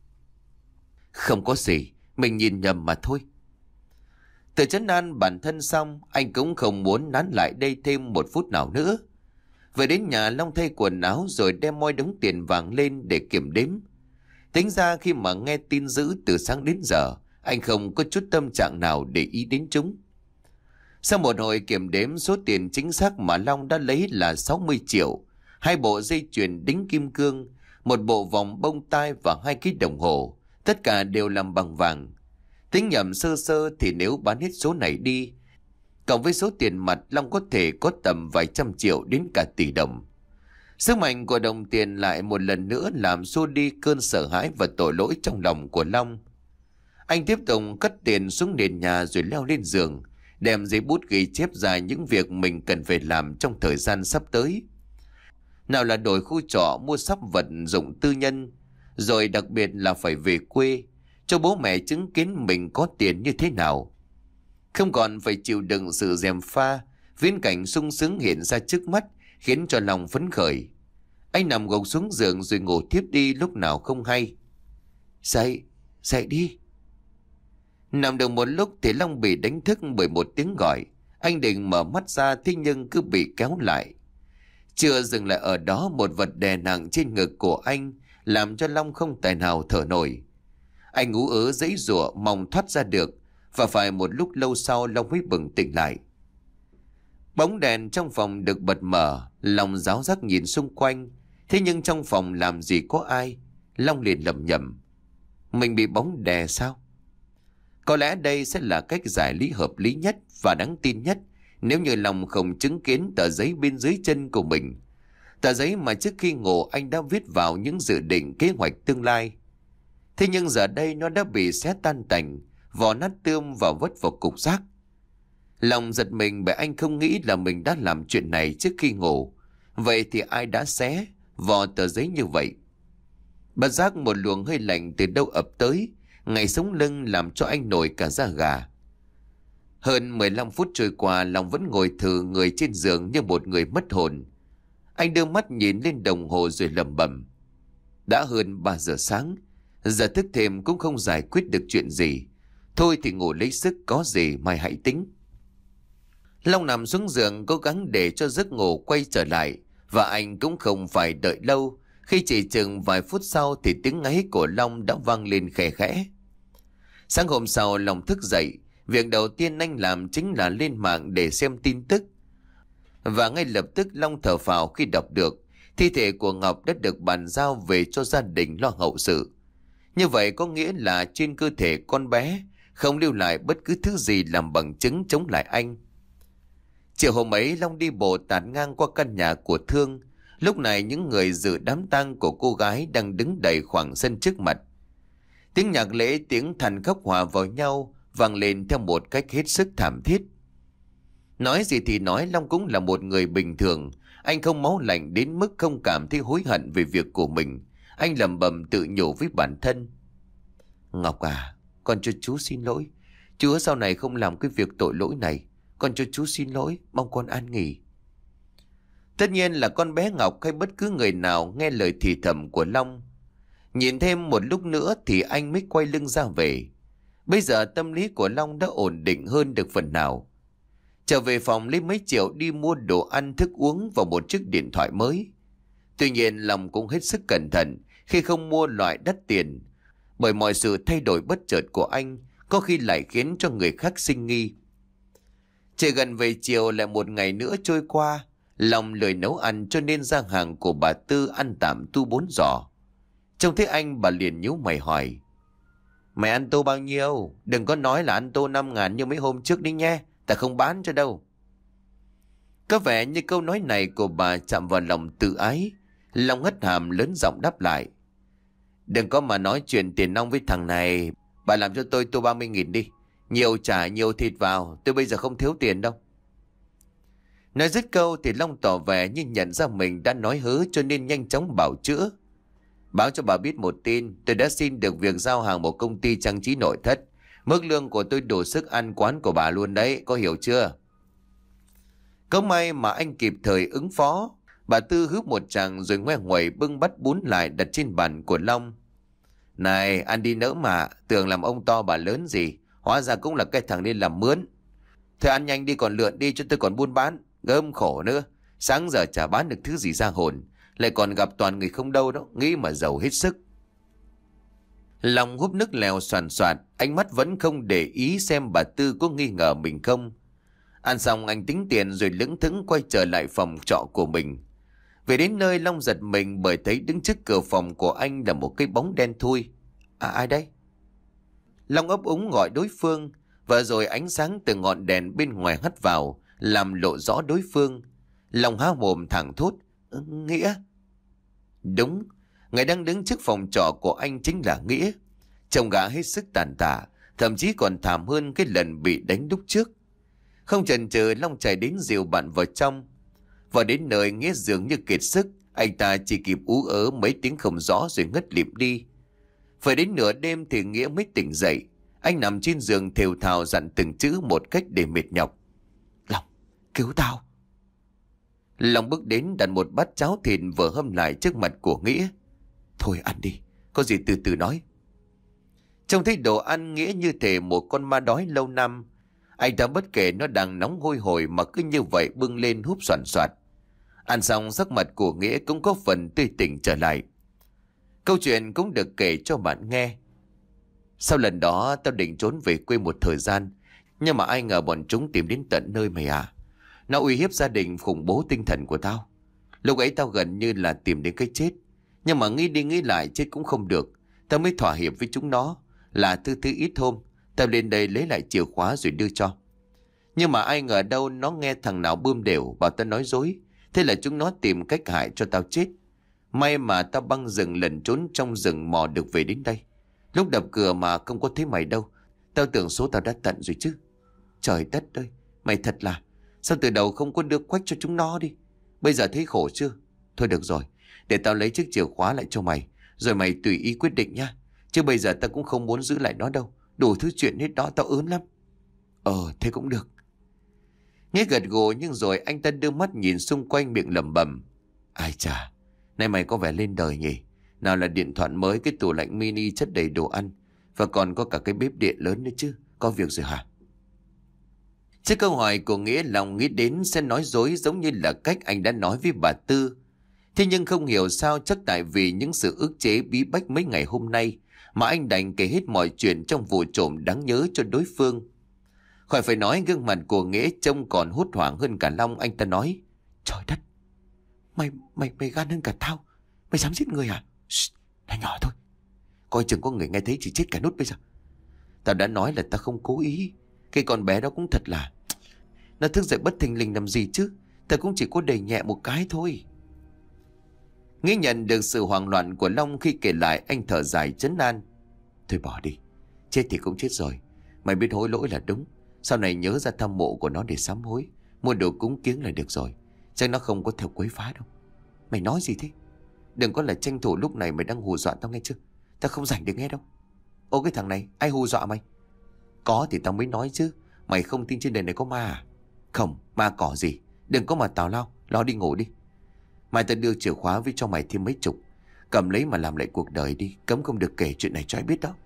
Không có gì, mình nhìn nhầm mà thôi. Từ trấn an bản thân xong, anh cũng không muốn nán lại đây thêm một phút nào nữa. Về đến nhà Long thay quần áo rồi đem moi đống tiền vàng lên để kiểm đếm. Tính ra khi mà nghe tin dữ từ sáng đến giờ, anh không có chút tâm trạng nào để ý đến chúng. Sau một hồi kiểm đếm, số tiền chính xác mà Long đã lấy là sáu mươi triệu, hai bộ dây chuyền đính kim cương, một bộ vòng bông tai và hai cái đồng hồ, tất cả đều làm bằng vàng. Tính nhầm sơ sơ thì nếu bán hết số này đi, cộng với số tiền mặt, Long có thể có tầm vài trăm triệu đến cả tỷ đồng. Sức mạnh của đồng tiền lại một lần nữa làm xua đi cơn sợ hãi và tội lỗi trong lòng của Long. Anh tiếp tục cất tiền xuống nền nhà rồi leo lên giường, đem giấy bút ghi chép ra những việc mình cần phải làm trong thời gian sắp tới. Nào là đổi khu trọ, mua sắm vật dụng tư nhân, rồi đặc biệt là phải về quê, cho bố mẹ chứng kiến mình có tiền như thế nào. Không còn phải chịu đựng sự gièm pha, viễn cảnh sung sướng hiện ra trước mắt khiến cho lòng phấn khởi. Anh nằm gục xuống giường rồi ngủ thiếp đi lúc nào không hay. Dậy, dậy đi. Nằm được một lúc thì Long bị đánh thức bởi một tiếng gọi. Anh định mở mắt ra thế nhưng cứ bị kéo lại. Chưa dừng lại ở đó, một vật đè nặng trên ngực của anh làm cho Long không tài nào thở nổi. Anh ú ớ giãy giụa mong thoát ra được, và phải một lúc lâu sau Long mới bừng tỉnh lại. Bóng đèn trong phòng được bật mở, Long ráo rắc nhìn xung quanh. Thế nhưng trong phòng làm gì có ai. Long liền lẩm nhẩm, mình bị bóng đè sao? Có lẽ đây sẽ là cách giải lý hợp lý nhất và đáng tin nhất nếu như Long không chứng kiến tờ giấy bên dưới chân của mình. Tờ giấy mà trước khi ngủ anh đã viết vào những dự định kế hoạch tương lai. Thế nhưng giờ đây nó đã bị xé tan tành, vỏ nát tươm và vứt vào cục rác. Lòng giật mình bởi anh không nghĩ là mình đã làm chuyện này trước khi ngủ. Vậy thì ai đã xé vỏ tờ giấy như vậy? Bất giác một luồng hơi lạnh từ đâu ập tới, ngay sống lưng làm cho anh nổi cả da gà. Hơn mười lăm phút trôi qua, Long vẫn ngồi thừ người trên giường như một người mất hồn. Anh đưa mắt nhìn lên đồng hồ rồi lẩm bẩm, đã hơn ba giờ sáng, giờ thức thêm cũng không giải quyết được chuyện gì. Thôi thì ngủ lấy sức, có gì mai hãy tính. Long nằm xuống giường cố gắng để cho giấc ngủ quay trở lại, và anh cũng không phải đợi lâu. Khi chỉ chừng vài phút sau thì tiếng ngáy của Long đã vang lên khẽ khẽ. Sáng hôm sau Long thức dậy, việc đầu tiên anh làm chính là lên mạng để xem tin tức. Và ngay lập tức Long thở phào khi đọc được thi thể của Ngọc đã được bàn giao về cho gia đình lo hậu sự. Như vậy có nghĩa là trên cơ thể con bé không lưu lại bất cứ thứ gì làm bằng chứng chống lại anh. Chiều hôm ấy Long đi bộ tạt ngang qua căn nhà của Thương. Lúc này những người dự đám tang của cô gái đang đứng đầy khoảng sân trước mặt. Tiếng nhạc lễ, tiếng than khóc hòa vào nhau vang lên theo một cách hết sức thảm thiết. Nói gì thì nói, Long cũng là một người bình thường. Anh không máu lạnh đến mức không cảm thấy hối hận về việc của mình. Anh lẩm bẩm tự nhủ với bản thân, Ngọc à, con cho chú xin lỗi. Chú sau này không làm cái việc tội lỗi này. Con cho chú xin lỗi, mong con an nghỉ. Tất nhiên là con bé Ngọc hay bất cứ người nào nghe lời thì thầm của Long. Nhìn thêm một lúc nữa thì anh mới quay lưng ra về. Bây giờ tâm lý của Long đã ổn định hơn được phần nào. Trở về phòng lấy mấy triệu đi mua đồ ăn thức uống và một chiếc điện thoại mới. Tuy nhiên Long cũng hết sức cẩn thận khi không mua loại đắt tiền, bởi mọi sự thay đổi bất chợt của anh có khi lại khiến cho người khác sinh nghi. Chỉ gần về chiều lại một ngày nữa trôi qua. Long lười nấu ăn cho nên ra hàng của bà Tư ăn tạm tu bốn giỏ. Trông thấy anh bà liền nhíu mày hỏi, mày ăn tô bao nhiêu? Đừng có nói là ăn tô năm ngàn như mấy hôm trước đi nhé, ta không bán cho đâu. Có vẻ như câu nói này của bà chạm vào lòng tự ái. Long hất hàm lớn giọng đáp lại, đừng có mà nói chuyện tiền nong với thằng này. Bà làm cho tôi tô ba mươi nghìn đi. Nhiều chả nhiều thịt vào, tôi bây giờ không thiếu tiền đâu. Nói dứt câu thì Long tỏ vẻ như nhận ra mình đã nói hớ, cho nên nhanh chóng bảo chữa. Báo cho bà biết một tin, tôi đã xin được việc giao hàng một công ty trang trí nội thất. Mức lương của tôi đủ sức ăn quán của bà luôn đấy, có hiểu chưa? Có may mà anh kịp thời ứng phó. Bà Tư húp một tràng rồi ngoe nguẩy bưng bát bún lại đặt trên bàn của Long. Này, ăn đi nỡ mà, tưởng làm ông to bà lớn gì, hóa ra cũng là cái thằng đi làm mướn. Thôi ăn nhanh đi, còn lượn đi cho tôi còn buôn bán, gớm khổ nữa. Sáng giờ chả bán được thứ gì ra hồn, lại còn gặp toàn người không đâu đó, nghĩ mà giàu hết sức. Long húp nước lèo soàn soạt, ánh mắt vẫn không để ý xem bà Tư có nghi ngờ mình không. Ăn xong anh tính tiền rồi lững thững quay trở lại phòng trọ của mình. Về đến nơi Long giật mình bởi thấy đứng trước cửa phòng của anh là một cái bóng đen thui. À, ai đây? Long ấp úng gọi đối phương, và rồi ánh sáng từ ngọn đèn bên ngoài hắt vào làm lộ rõ đối phương. Long há mồm thẳng thốt, Nghĩa. Đúng, người đang đứng trước phòng trọ của anh chính là Nghĩa. Trông gã hết sức tàn tạ, thậm chí còn thảm hơn cái lần bị đánh lúc trước. Không chần chừ, Long chạy đến dìu bạn vào trong. Vào đến nơi Nghĩa dường như kiệt sức, anh ta chỉ kịp ú ớ mấy tiếng không rõ rồi ngất lịm đi. Phải đến nửa đêm thì Nghĩa mới tỉnh dậy. Anh nằm trên giường thều thào dặn từng chữ một cách để mệt nhọc. Long, cứu tao. Long bước đến đặt một bát cháo thịt vừa hâm lại trước mặt của Nghĩa. Thôi ăn đi, có gì từ từ nói. Trông thấy đồ ăn Nghĩa như thể một con ma đói lâu năm. Anh ta bất kể nó đang nóng hôi hổi mà cứ như vậy bưng lên húp soàn soạt. Ăn xong sắc mặt của Nghĩa cũng có phần tươi tỉnh trở lại. Câu chuyện cũng được kể cho bạn nghe. Sau lần đó tao định trốn về quê một thời gian, nhưng mà ai ngờ bọn chúng tìm đến tận nơi mày à. Nó uy hiếp gia đình, khủng bố tinh thần của tao. Lúc ấy tao gần như là tìm đến cái chết. Nhưng mà nghĩ đi nghĩ lại chết cũng không được. Tao mới thỏa hiệp với chúng nó. Là thứ thứ ít hôm tao lên đây lấy lại chìa khóa rồi đưa cho. Nhưng mà ai ngờ đâu nó nghe thằng nào bươm đều bảo tao nói dối. Thế là chúng nó tìm cách hại cho tao chết. May mà tao băng rừng lẩn trốn trong rừng mò được về đến đây. Lúc đập cửa mà không có thấy mày đâu. Tao tưởng số tao đã tận rồi chứ. Trời đất ơi, mày thật là... Sao từ đầu không có đưa quách cho chúng nó đi? Bây giờ thấy khổ chưa? Thôi được rồi, để tao lấy chiếc chìa khóa lại cho mày. Rồi mày tùy ý quyết định nha. Chứ bây giờ tao cũng không muốn giữ lại nó đâu. Đủ thứ chuyện hết đó, tao ớn lắm. Ờ, thế cũng được. Nghĩa gật gù, nhưng rồi anh ta đưa mắt nhìn xung quanh, miệng lẩm bẩm. Ai chà, nay mày có vẻ lên đời nhỉ. Nào là điện thoại mới, cái tủ lạnh mini chất đầy đồ ăn, và còn có cả cái bếp điện lớn nữa chứ. Có việc rồi hả? Trước câu hỏi của Nghĩa, lòng nghĩ đến sẽ nói dối giống như là cách anh đã nói với bà Tư. Thế nhưng không hiểu sao, chắc tại vì những sự ức chế bí bách mấy ngày hôm nay mà anh đành kể hết mọi chuyện trong vụ trộm đáng nhớ cho đối phương. Khỏi phải nói, gương mặt của Nghĩa trông còn hốt hoảng hơn cả Long. Anh ta nói: Trời đất, Mày, mày, mày gan hơn cả tao. Mày dám giết người à? Shh, nói nhỏ thôi. Coi chừng có người nghe thấy chỉ chết cả nút bây giờ. Tao đã nói là tao không cố ý. Cái con bé đó cũng thật là... Nó thức dậy bất thình lình làm gì chứ. Tao cũng chỉ có đẩy nhẹ một cái thôi. Nghĩa nhận được sự hoảng loạn của Long khi kể lại, anh thở dài trấn an. Thôi bỏ đi. Chết thì cũng chết rồi. Mày biết hối lỗi là đúng. Sau này nhớ ra thăm mộ của nó để sám hối. Mua đồ cúng kiếng là được rồi. Chắc nó không có theo quấy phá đâu. Mày nói gì thế? Đừng có là tranh thủ lúc này mày đang hù dọa tao nghe chưa? Tao không rảnh để nghe đâu. Ô cái thằng này, ai hù dọa mày? Có thì tao mới nói chứ. Mày không tin trên đời này có ma à? Không, ma cỏ gì. Đừng có mà tào lao, lo đi ngủ đi. Mai tao đưa chìa khóa với cho mày thêm mấy chục. Cầm lấy mà làm lại cuộc đời đi. Cấm không được kể chuyện này cho ai biết đó.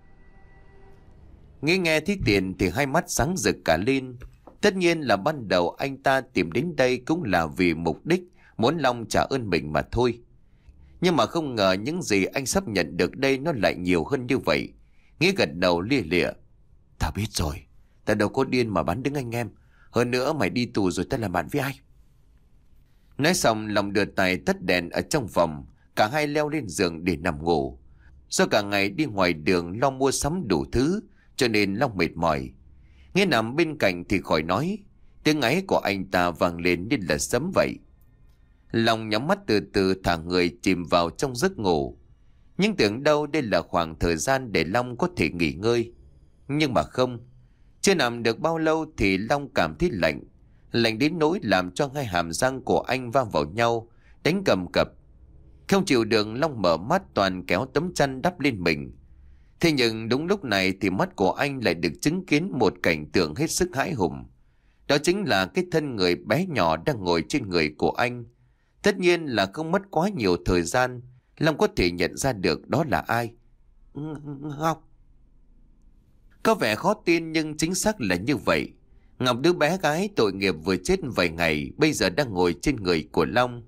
Nghe nghe thấy tiền thì hai mắt sáng rực cả lên. Tất nhiên là ban đầu anh ta tìm đến đây cũng là vì mục đích muốn Long trả ơn mình mà thôi. Nhưng mà không ngờ những gì anh sắp nhận được đây nó lại nhiều hơn như vậy. Nghĩa gật đầu lia lịa. Tao biết rồi. Tao đâu có điên mà bắn đứng anh em. Hơn nữa mày đi tù rồi tao làm bạn với ai? Nói xong, Long đưa tay tắt đèn ở trong phòng. Cả hai leo lên giường để nằm ngủ. Do cả ngày đi ngoài đường lo mua sắm đủ thứ, cho nên Long mệt mỏi. Nghe nằm bên cạnh thì khỏi nói. Tiếng ngáy của anh ta vang lên như là sấm vậy. Long nhắm mắt từ từ thả người chìm vào trong giấc ngủ. Nhưng tưởng đâu đây là khoảng thời gian để Long có thể nghỉ ngơi. Nhưng mà không. Chưa nằm được bao lâu thì Long cảm thấy lạnh. Lạnh đến nỗi làm cho hai hàm răng của anh va vào nhau, đánh cầm cập. Không chịu được, Long mở mắt toàn kéo tấm chăn đắp lên mình. Thế nhưng đúng lúc này thì mắt của anh lại được chứng kiến một cảnh tượng hết sức hãi hùng. Đó chính là cái thân người bé nhỏ đang ngồi trên người của anh. Tất nhiên là không mất quá nhiều thời gian, Long có thể nhận ra được đó là ai. Ngọc. Có vẻ khó tin nhưng chính xác là như vậy. Ngọc, đứa bé gái tội nghiệp vừa chết vài ngày, bây giờ đang ngồi trên người của Long.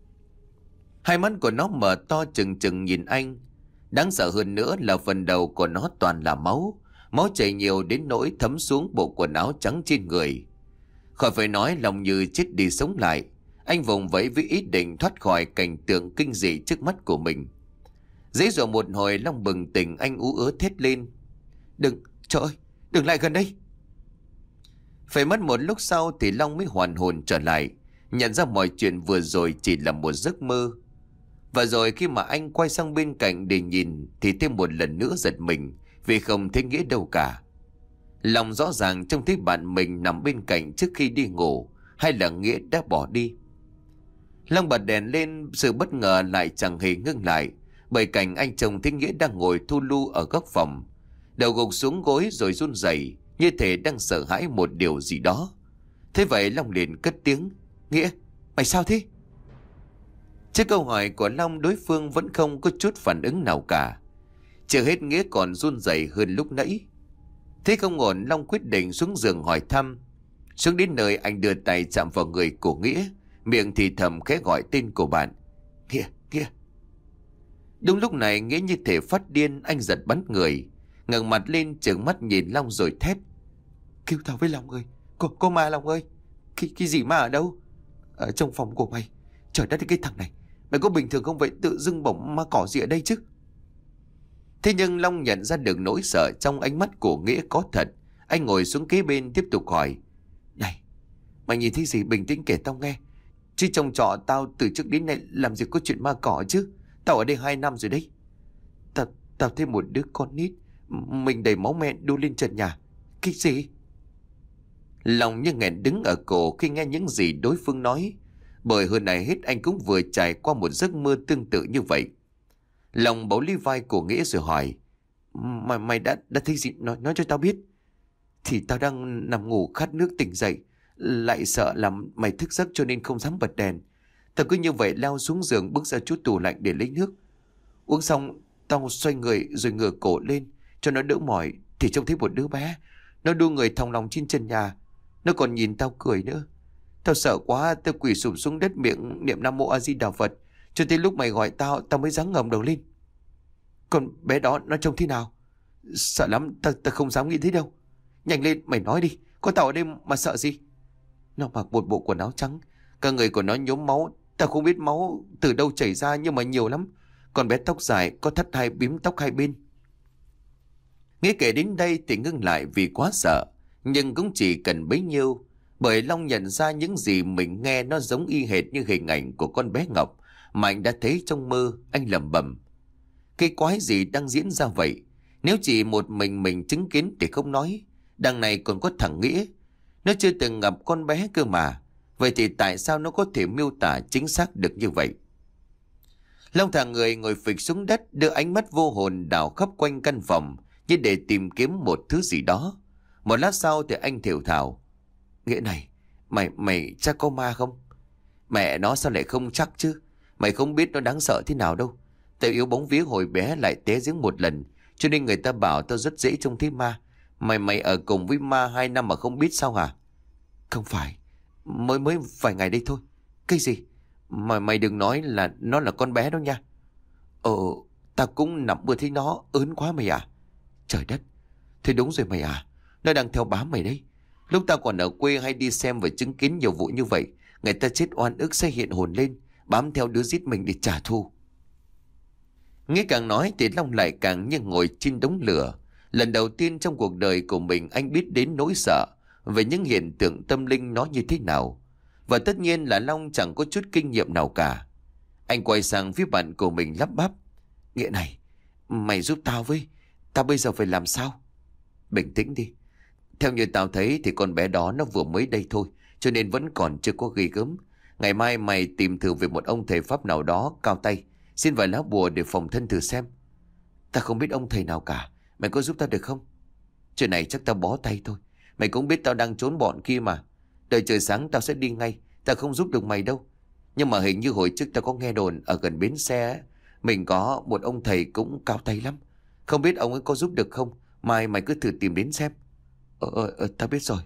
Hai mắt của nó mở to trừng trừng nhìn anh. Đáng sợ hơn nữa là phần đầu của nó toàn là máu. Máu chảy nhiều đến nỗi thấm xuống bộ quần áo trắng trên người. Khỏi phải nói, Long như chết đi sống lại. Anh vùng vẫy với ý định thoát khỏi cảnh tượng kinh dị trước mắt của mình. Dễ dụ một hồi, Long bừng tỉnh, anh ú ớ thét lên. Đừng, trời ơi, đừng lại gần đây. Phải mất một lúc sau thì Long mới hoàn hồn trở lại, nhận ra mọi chuyện vừa rồi chỉ là một giấc mơ. Và rồi khi mà anh quay sang bên cạnh để nhìn thì thêm một lần nữa giật mình vì không thấy Nghĩa đâu cả. Long rõ ràng trông thấy bạn mình nằm bên cạnh trước khi đi ngủ, hay là Nghĩa đã bỏ đi. Long bật đèn lên, sự bất ngờ lại chẳng hề ngưng lại, bởi cảnh anh trông thấy Nghĩa đang ngồi thu lu ở góc phòng, đầu gục xuống gối rồi run rẩy như thể đang sợ hãi một điều gì đó. Thế vậy Long liền cất tiếng. Nghĩa, mày sao thế? Trước câu hỏi của Long, đối phương vẫn không có chút phản ứng nào cả. Chưa hết, Nghĩa còn run rẩy hơn lúc nãy. Thế không ổn, Long quyết định xuống giường hỏi thăm. Xuống đến nơi, anh đưa tay chạm vào người của Nghĩa, miệng thì thầm khẽ gọi tên của bạn. Nghĩa, Nghĩa. Đúng lúc này, Nghĩa như thể phát điên, anh giật bắn người, ngẩng mặt lên trừng mắt nhìn Long rồi thét. Cứu tao với Long ơi, cô, cô ma Long ơi, Cái, cái gì ma ở đâu? Ở trong phòng của mày. Trời đất, cái thằng này, mày có bình thường không vậy? Tự dưng bỗng ma cỏ gì ở đây chứ? Thế nhưng Long nhận ra được nỗi sợ trong ánh mắt của Nghĩa có thật. Anh ngồi xuống kế bên tiếp tục hỏi. Này, mày nhìn thấy gì bình tĩnh kể tao nghe. Chứ trong trọ tao từ trước đến nay làm gì có chuyện ma cỏ chứ. Tao ở đây hai năm rồi đấy. Tao, tao thấy một đứa con nít, mình đầy máu me đu lên trần nhà. Cái gì? Lòng như nghẹn đứng ở cổ khi nghe những gì đối phương nói. Bởi hơn này hết anh cũng vừa trải qua một giấc mơ tương tự như vậy. Lòng bấu lấy vai của Nghĩa rồi hỏi. Mày, mày đã, đã thấy gì? Nói, nói cho tao biết. Thì tao đang nằm ngủ khát nước tỉnh dậy. Lại sợ làm mày thức giấc cho nên không dám bật đèn. Tao cứ như vậy leo xuống giường bước ra chút tủ lạnh để lấy nước. Uống xong tao xoay người rồi ngửa cổ lên cho nó đỡ mỏi. Thì trông thấy một đứa bé, nó đu người thòng lòng trên chân nhà. Nó còn nhìn tao cười nữa. Tao sợ quá, tao quỳ sụp xuống đất miệng niệm Nam Mô A Di Đà Phật. Cho tới lúc mày gọi tao, tao mới dám ngẩng đầu lên. Còn bé đó nó trông thế nào? Sợ lắm, tao ta không dám nghĩ thế đâu. Nhanh lên, mày nói đi, có tao ở đây mà sợ gì? Nó mặc một bộ quần áo trắng, cả người của nó nhuốm máu. Tao không biết máu từ đâu chảy ra nhưng mà nhiều lắm. Còn bé tóc dài, có thắt hai bím tóc hai bên. Nghe kể đến đây thì ngưng lại vì quá sợ. Nhưng cũng chỉ cần bấy nhiêu. Bởi Long nhận ra những gì mình nghe nó giống y hệt như hình ảnh của con bé Ngọc mà anh đã thấy trong mơ. Anh lẩm bẩm. Cái quái gì đang diễn ra vậy? Nếu chỉ một mình mình chứng kiến thì không nói. Đằng này còn có thằng Nghĩa. Nó chưa từng gặp con bé cơ mà. Vậy thì tại sao nó có thể miêu tả chính xác được như vậy? Long thả người ngồi phịch xuống đất, đưa ánh mắt vô hồn đảo khắp quanh căn phòng như để tìm kiếm một thứ gì đó. Một lát sau thì anh thều thào. Nghĩa này, mày mày chắc có ma không? Mẹ nó sao lại không chắc chứ? Mày không biết nó đáng sợ thế nào đâu. Tao yếu bóng vía hồi bé lại té giếng một lần, cho nên người ta bảo tao rất dễ trông thấy ma. Mày mày ở cùng với ma hai năm mà không biết sao hả? Không phải, mới mới vài ngày đây thôi. Cái gì? Mà mày đừng nói là nó là con bé đó nha. Ờ, tao cũng nằm mơ thấy nó, ớn quá mày à. Trời đất, thế đúng rồi mày à. Nó đang theo bám mày đấy. Lúc tao còn ở quê hay đi xem và chứng kiến nhiều vụ như vậy. Người ta chết oan ức sẽ hiện hồn lên, bám theo đứa giết mình để trả thù. Nghe càng nói thì Long lại càng như ngồi trên đống lửa. Lần đầu tiên trong cuộc đời của mình anh biết đến nỗi sợ về những hiện tượng tâm linh nó như thế nào. Và tất nhiên là Long chẳng có chút kinh nghiệm nào cả. Anh quay sang phía bạn của mình lắp bắp. Nghĩa này, mày giúp tao với. Tao bây giờ phải làm sao? Bình tĩnh đi. Theo như tao thấy thì con bé đó nó vừa mới đây thôi, cho nên vẫn còn chưa có ghê gớm. Ngày mai mày tìm thử về một ông thầy pháp nào đó cao tay, xin vài lá bùa để phòng thân thử xem. Tao không biết ông thầy nào cả. Mày có giúp tao được không? Chuyện này chắc tao bó tay thôi. Mày cũng biết tao đang trốn bọn kia mà. Đợi trời sáng tao sẽ đi ngay. Tao không giúp được mày đâu. Nhưng mà hình như hồi trước tao có nghe đồn ở gần bến xe mình có một ông thầy cũng cao tay lắm. Không biết ông ấy có giúp được không? Mai mày cứ thử tìm đến xem. Ờ, ờ, ờ tao biết rồi.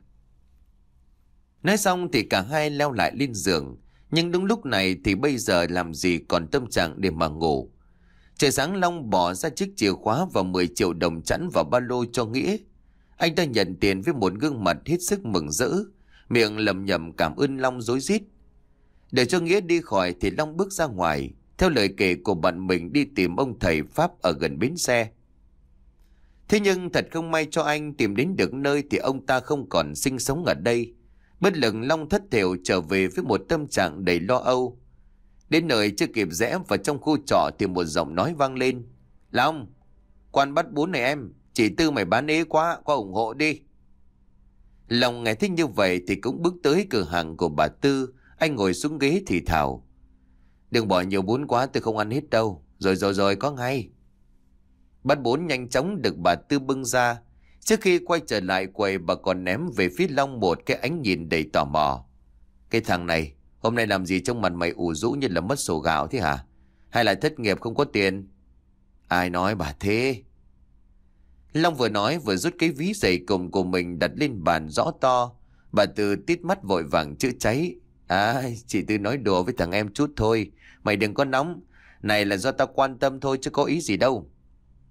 Nói xong thì cả hai leo lại lên giường. Nhưng đúng lúc này thì bây giờ làm gì còn tâm trạng để mà ngủ. Trời sáng Long bỏ ra chiếc chìa khóa và mười triệu đồng chẵn vào ba lô cho Nghĩa. Anh ta nhận tiền với một gương mặt hết sức mừng rỡ, miệng lẩm nhẩm cảm ơn Long rối rít. Để cho Nghĩa đi khỏi thì Long bước ra ngoài, theo lời kể của bạn mình đi tìm ông thầy Pháp ở gần bến xe. Thế nhưng thật không may cho anh, tìm đến được nơi thì ông ta không còn sinh sống ở đây. Bất lực Long thất thểu trở về với một tâm trạng đầy lo âu. Đến nơi chưa kịp rẽ vào trong khu trọ thì một giọng nói vang lên. Long, quan bắt bún này em, chị Tư mày bán ế quá, qua ủng hộ đi. Long nghe thích như vậy thì cũng bước tới cửa hàng của bà Tư. Anh ngồi xuống ghế thì thào. Đừng bỏ nhiều bún quá, tôi không ăn hết đâu. Rồi rồi rồi có ngay. Bát bún nhanh chóng được bà Tư bưng ra. Trước khi quay trở lại quầy, bà còn ném về phía Long một cái ánh nhìn đầy tò mò. Cái thằng này, hôm nay làm gì trong mặt mày ủ rũ như là mất sổ gạo thế hả? Hay là thất nghiệp không có tiền? Ai nói bà thế? Long vừa nói vừa rút cái ví giày cùng của mình đặt lên bàn rõ to. Bà Tư tít mắt vội vàng chữa cháy. À, chị Tư nói đùa với thằng em chút thôi. Mày đừng có nóng. Này là do tao quan tâm thôi chứ có ý gì đâu.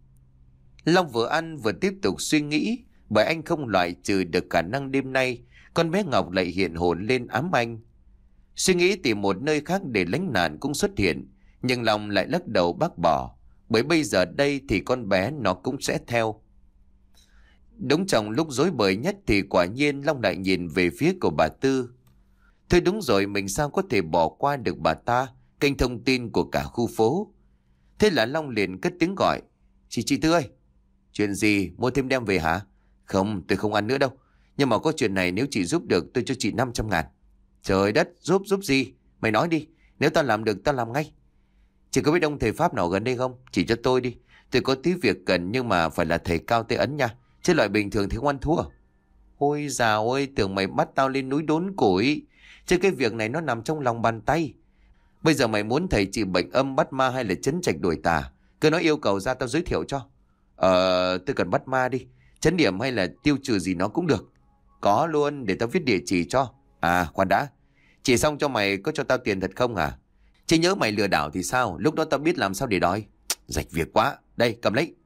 Long vừa ăn vừa tiếp tục suy nghĩ. Bởi anh không loại trừ được khả năng đêm nay con bé Ngọc lại hiện hồn lên ám anh. Suy nghĩ tìm một nơi khác để lánh nạn cũng xuất hiện, nhưng Long lại lắc đầu bác bỏ, bởi bây giờ đây thì con bé nó cũng sẽ theo. Đúng trong lúc rối bời nhất thì quả nhiên Long lại nhìn về phía của bà Tư. Thôi đúng rồi, mình sao có thể bỏ qua được bà ta, kênh thông tin của cả khu phố. Thế là Long liền cất tiếng gọi: Chị chị Tư ơi. Chuyện gì, mua thêm đem về hả? Không, tôi không ăn nữa đâu. Nhưng mà có chuyện này, nếu chị giúp được tôi cho chị năm trăm ngàn. Trời đất, giúp giúp gì? Mày nói đi, nếu tao làm được tao làm ngay. Chị có biết ông thầy Pháp nào gần đây không? Chỉ cho tôi đi. Tôi có tí việc cần, nhưng mà phải là thầy cao tay ấn nha, chứ loại bình thường thì không ăn thua. Ôi dào ơi, tưởng mày bắt tao lên núi đốn củi, chứ cái việc này nó nằm trong lòng bàn tay. Bây giờ mày muốn thầy trị bệnh âm bắt ma hay là trấn trạch đuổi tà? Cứ nói yêu cầu ra tao giới thiệu cho. Ờ, tôi cần bắt ma đi. Trấn điểm hay là tiêu trừ gì nó cũng được. Có luôn, để tao viết địa chỉ cho. À, khoan đã. Chỉ xong cho mày có cho tao tiền thật không à? Chứ nhớ mày lừa đảo thì sao? Lúc đó tao biết làm sao để đòi. Rạch việc quá. Đây, cầm lấy.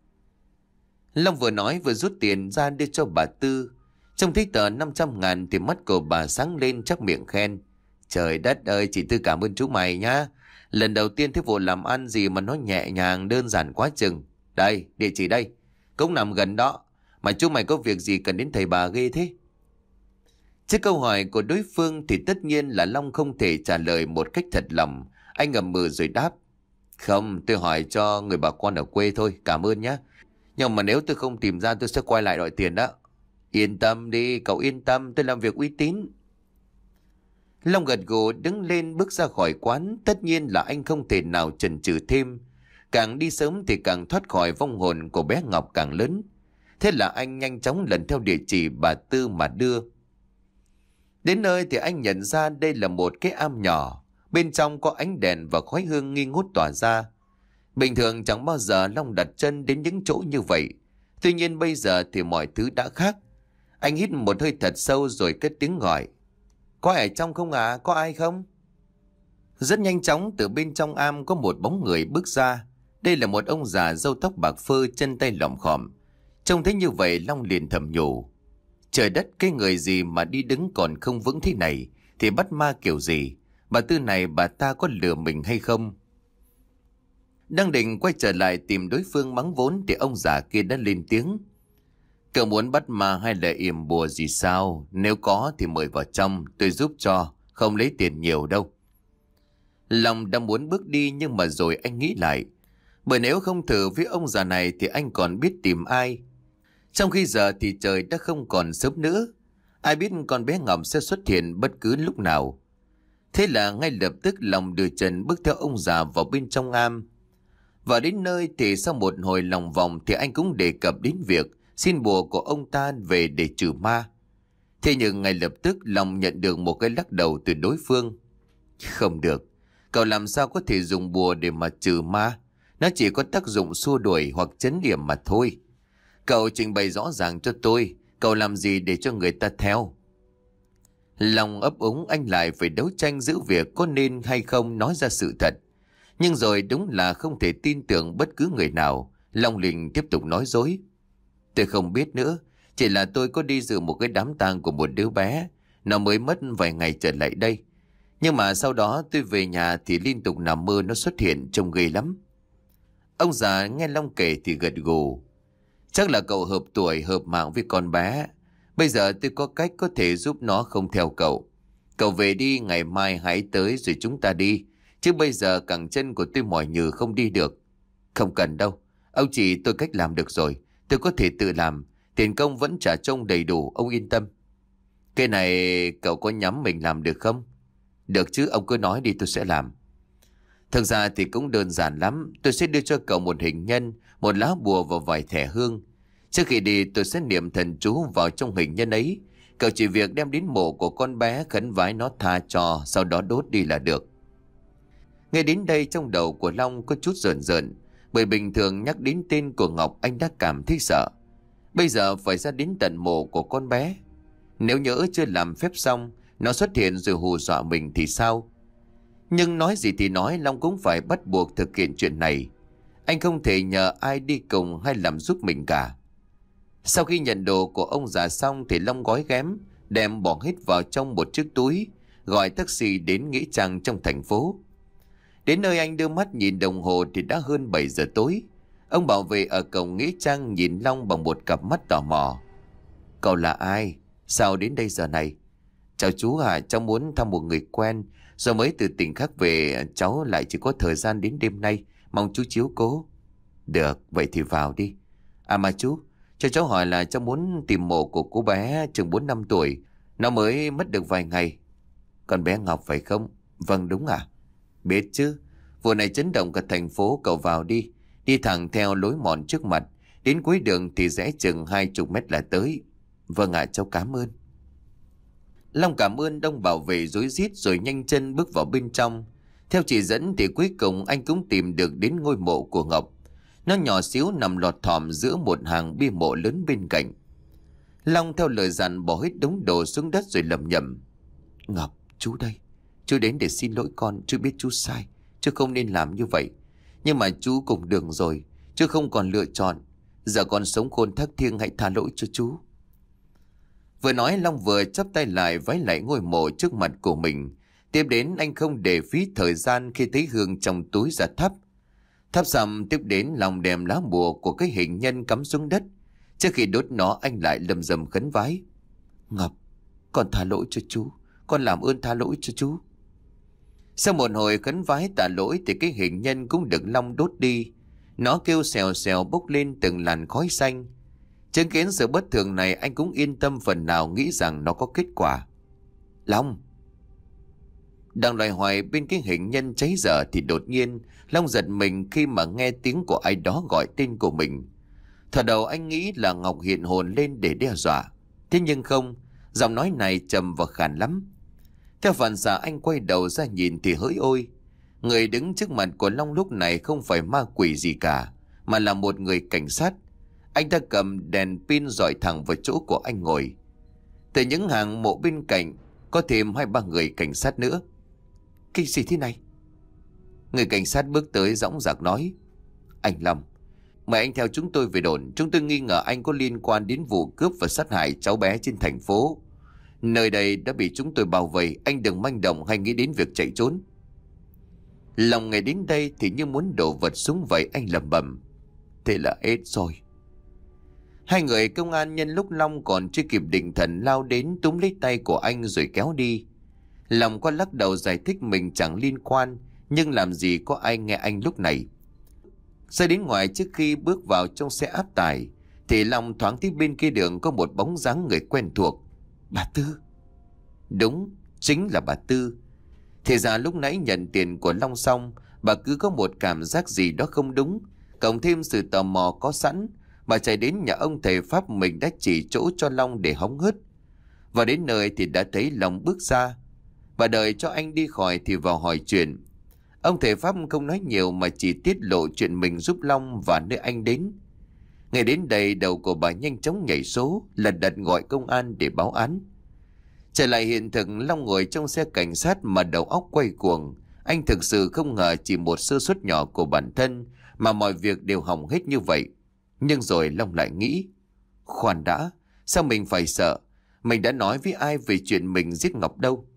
Long vừa nói vừa rút tiền ra đưa cho bà Tư. Trông thấy tờ năm trăm ngàn thì mắt của bà sáng lên, chắc miệng khen: Trời đất ơi, chị Tư cảm ơn chú mày nhá. Lần đầu tiên thấy vụ làm ăn gì mà nó nhẹ nhàng đơn giản quá chừng. Đây, địa chỉ đây, cũng nằm gần đó. Mà chú mày có việc gì cần đến thầy bà ghê thế? Trước câu hỏi của đối phương thì tất nhiên là Long không thể trả lời một cách thật lòng. Anh ngậm ngùi rồi đáp: Không, tôi hỏi cho người bà con ở quê thôi, cảm ơn nhé. Nhưng mà nếu tôi không tìm ra tôi sẽ quay lại đòi tiền đó. Yên tâm đi, cậu yên tâm, tôi làm việc uy tín. Long gật gù đứng lên bước ra khỏi quán. Tất nhiên là anh không thể nào chần chừ thêm. Càng đi sớm thì càng thoát khỏi vong hồn của bé Ngọc càng lớn. Thế là anh nhanh chóng lần theo địa chỉ bà Tư mà đưa. Đến nơi thì anh nhận ra đây là một cái am nhỏ. Bên trong có ánh đèn và khói hương nghi ngút tỏa ra. Bình thường chẳng bao giờ Long đặt chân đến những chỗ như vậy. Tuy nhiên bây giờ thì mọi thứ đã khác. Anh hít một hơi thật sâu rồi cất tiếng gọi: Có ai ở trong không à? Có ai không? Rất nhanh chóng từ bên trong am có một bóng người bước ra. Đây là một ông già râu tóc bạc phơ, chân tay lỏm khòm. Trông thấy như vậy Long liền thầm nhủ: Trời đất, cái người gì mà đi đứng còn không vững thế này thì bắt ma kiểu gì? Bà Tư này bà ta có lừa mình hay không? Đang định quay trở lại tìm đối phương mắng vốn thì ông già kia đã lên tiếng: Cậu muốn bắt ma hay là yểm bùa gì sao? Nếu có thì mời vào trong, tôi giúp cho, không lấy tiền nhiều đâu. Long đang muốn bước đi nhưng mà rồi anh nghĩ lại. Bởi nếu không thử với ông già này thì anh còn biết tìm ai. Trong khi giờ thì trời đã không còn sớm nữa. Ai biết con bé Ngọc sẽ xuất hiện bất cứ lúc nào. Thế là ngay lập tức Long đưa chân bước theo ông già vào bên trong am. Và đến nơi thì sau một hồi lòng vòng thì anh cũng đề cập đến việc xin bùa của ông ta về để trừ ma. Thế nhưng ngay lập tức Long nhận được một cái lắc đầu từ đối phương. Không được, cậu làm sao có thể dùng bùa để mà trừ ma? Nó chỉ có tác dụng xua đuổi hoặc trấn điểm mà thôi. Cậu trình bày rõ ràng cho tôi, cậu làm gì để cho người ta theo? Long ấp úng, anh lại phải đấu tranh giữ việc có nên hay không nói ra sự thật. Nhưng rồi đúng là không thể tin tưởng bất cứ người nào. Long liền tiếp tục nói dối. Tôi không biết nữa, chỉ là tôi có đi dự một cái đám tang của một đứa bé. Nó mới mất vài ngày trở lại đây. Nhưng mà sau đó tôi về nhà thì liên tục nằm mơ nó xuất hiện, trông ghê lắm. Ông già nghe Long kể thì gật gù. Chắc là cậu hợp tuổi hợp mạng với con bé. Bây giờ tôi có cách có thể giúp nó không theo cậu. Cậu về đi, ngày mai hãy tới rồi chúng ta đi. Chứ bây giờ cẳng chân của tôi mỏi nhừ không đi được. Không cần đâu, ông chỉ tôi cách làm được rồi. Tôi có thể tự làm, tiền công vẫn trả trông đầy đủ, ông yên tâm. Cái này cậu có nhắm mình làm được không? Được chứ, ông cứ nói đi tôi sẽ làm. Thực ra thì cũng đơn giản lắm. Tôi sẽ đưa cho cậu một hình nhân, một lá bùa và vài thẻ hương. Trước khi đi tôi sẽ niệm thần chú vào trong hình nhân ấy. Cậu chỉ việc đem đến mộ của con bé khấn vái nó tha cho, sau đó đốt đi là được. Nghe đến đây trong đầu của Long có chút rợn rợn. Bởi bình thường nhắc đến tên của Ngọc anh đã cảm thấy sợ. Bây giờ phải ra đến tận mộ của con bé. Nếu nhỡ chưa làm phép xong, nó xuất hiện rồi hù dọa mình thì sao? Nhưng nói gì thì nói, Long cũng phải bắt buộc thực hiện chuyện này. Anh không thể nhờ ai đi cùng hay làm giúp mình cả. Sau khi nhận đồ của ông già xong thì Long gói ghém, đem bỏ hết vào trong một chiếc túi, gọi taxi đến nghĩa trang trong thành phố. Đến nơi anh đưa mắt nhìn đồng hồ thì đã hơn bảy giờ tối. Ông bảo vệ ở cổng nghĩa trang nhìn Long bằng một cặp mắt tò mò. Cậu là ai? Sao đến đây giờ này? Chào chú à, cháu muốn thăm một người quen, rồi mới từ tỉnh khác về, cháu lại chỉ có thời gian đến đêm nay, mong chú chiếu cố. Được, vậy thì vào đi. À mà chú, cho cháu hỏi là cháu muốn tìm mộ của cô bé chừng bốn năm tuổi, nó mới mất được vài ngày. Con bé Ngọc phải không? Vâng đúng à? Biết chứ, vụ này chấn động cả thành phố, cậu vào đi. Đi thẳng theo lối mòn trước mặt, đến cuối đường thì rẽ chừng hai chục mét là tới. Vâng ạ, cháu cảm ơn. Long cảm ơn đông bảo vệ rối rít rồi nhanh chân bước vào bên trong. Theo chỉ dẫn thì cuối cùng anh cũng tìm được đến ngôi mộ của Ngọc. Nó nhỏ xíu nằm lọt thỏm giữa một hàng bia mộ lớn bên cạnh. Long theo lời dặn bỏ hết đống đồ xuống đất rồi lẩm nhẩm. Ngọc, chú đây. Chú đến để xin lỗi con, chú biết chú sai, chú không nên làm như vậy. Nhưng mà chú cùng đường rồi, chú không còn lựa chọn. Giờ con sống khôn thác thiêng, hãy tha lỗi cho chú. Vừa nói Long vừa chắp tay lại vái lại ngôi mộ trước mặt của mình. Tiếp đến anh không để phí thời gian khi thấy hương trong túi ra thắp. Thắp xong tiếp đến Long đem lá bùa của cái hình nhân cắm xuống đất. Trước khi đốt nó anh lại lầm rầm khấn vái. Ngọc, con tha lỗi cho chú, con làm ơn tha lỗi cho chú. Sau một hồi khấn vái tạ lỗi thì cái hình nhân cũng được Long đốt đi. Nó kêu xèo xèo bốc lên từng làn khói xanh. Chứng kiến sự bất thường này anh cũng yên tâm phần nào, nghĩ rằng nó có kết quả. Long! Đang loay hoay bên cái hình nhân cháy dở thì đột nhiên Long giật mình khi mà nghe tiếng của ai đó gọi tên của mình. Thoạt đầu anh nghĩ là Ngọc hiện hồn lên để đe dọa. Thế nhưng không, giọng nói này trầm và khàn lắm. Theo phản xạ anh quay đầu ra nhìn thì hỡi ôi, người đứng trước mặt của Long lúc này không phải ma quỷ gì cả, mà là một người cảnh sát. Anh ta cầm đèn pin dọi thẳng vào chỗ của anh ngồi. Từ những hàng mộ bên cạnh có thêm hai ba người cảnh sát nữa. Cái gì thế này? Người cảnh sát bước tới dõng dạc nói. Anh Long, mời anh theo chúng tôi về đồn. Chúng tôi nghi ngờ anh có liên quan đến vụ cướp và sát hại cháu bé trên thành phố. Nơi đây đã bị chúng tôi bao vây, anh đừng manh động hay nghĩ đến việc chạy trốn. Lòng nghe đến đây thì như muốn đổ vật xuống vậy, anh lẩm bẩm. Thế là hết rồi. Hai người công an nhân lúc Long còn chưa kịp định thần lao đến túm lấy tay của anh rồi kéo đi. Long có lắc đầu giải thích mình chẳng liên quan, nhưng làm gì có ai nghe anh lúc này. Ra đến ngoài trước khi bước vào trong xe áp tải thì Long thoáng thấy bên kia đường có một bóng dáng người quen thuộc. Bà Tư. Đúng, chính là bà Tư. Thì ra lúc nãy nhận tiền của Long xong, bà cứ có một cảm giác gì đó không đúng, cộng thêm sự tò mò có sẵn, bà chạy đến nhà ông thầy Pháp mình đã chỉ chỗ cho Long để hóng hớt. Và đến nơi thì đã thấy Long bước ra. Bà đợi cho anh đi khỏi thì vào hỏi chuyện. Ông thầy Pháp không nói nhiều mà chỉ tiết lộ chuyện mình giúp Long và nơi anh đến. Ngày đến đây đầu của bà nhanh chóng nhảy số, lật đật gọi công an để báo án. Trở lại hiện thực, Long ngồi trong xe cảnh sát mà đầu óc quay cuồng. Anh thực sự không ngờ chỉ một sơ suất nhỏ của bản thân mà mọi việc đều hỏng hết như vậy. Nhưng rồi Long lại nghĩ, khoan đã, sao mình phải sợ? Mình đã nói với ai về chuyện mình giết Ngọc đâu?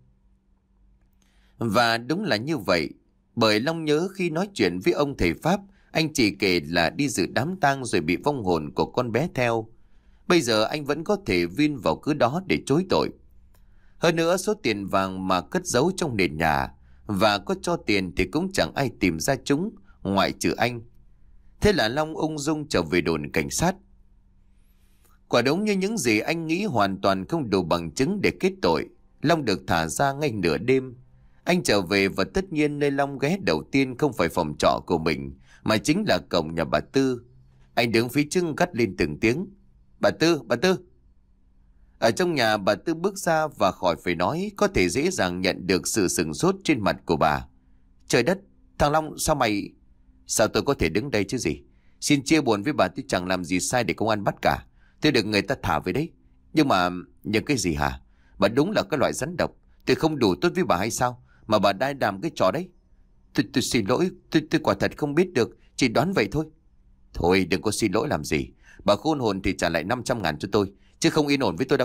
Và đúng là như vậy, bởi Long nhớ khi nói chuyện với ông thầy Pháp, anh chỉ kể là đi dự đám tang rồi bị vong hồn của con bé theo. Bây giờ anh vẫn có thể vin vào cứ đó để chối tội. Hơn nữa số tiền vàng mà cất giấu trong nền nhà, và có cho tiền thì cũng chẳng ai tìm ra chúng ngoại trừ anh. Thế là Long ung dung trở về đồn cảnh sát. Quả đúng như những gì anh nghĩ, hoàn toàn không đủ bằng chứng để kết tội. Long được thả ra ngay nửa đêm. Anh trở về và tất nhiên nơi Long ghé đầu tiên không phải phòng trọ của mình, mà chính là cổng nhà bà Tư. Anh đứng phía trước gắt lên từng tiếng. Bà Tư, bà Tư. Ở trong nhà bà Tư bước ra và khỏi phải nói, có thể dễ dàng nhận được sự sửng sốt trên mặt của bà. Trời đất, thằng Long sao mày... Sao tôi có thể đứng đây chứ gì? Xin chia buồn với bà, tôi chẳng làm gì sai để công an bắt cả. Tôi được người ta thả về đấy. Nhưng mà... những cái gì hả? Bà đúng là cái loại rắn độc. Tôi không đủ tốt với bà hay sao? Mà bà đai đàm cái trò đấy. Tôi, tôi xin lỗi, tôi, tôi quả thật không biết được, chỉ đoán vậy thôi. Thôi đừng có xin lỗi làm gì. Bà khôn hồn thì trả lại năm trăm ngàn cho tôi, chứ không yên ổn với tôi đâu.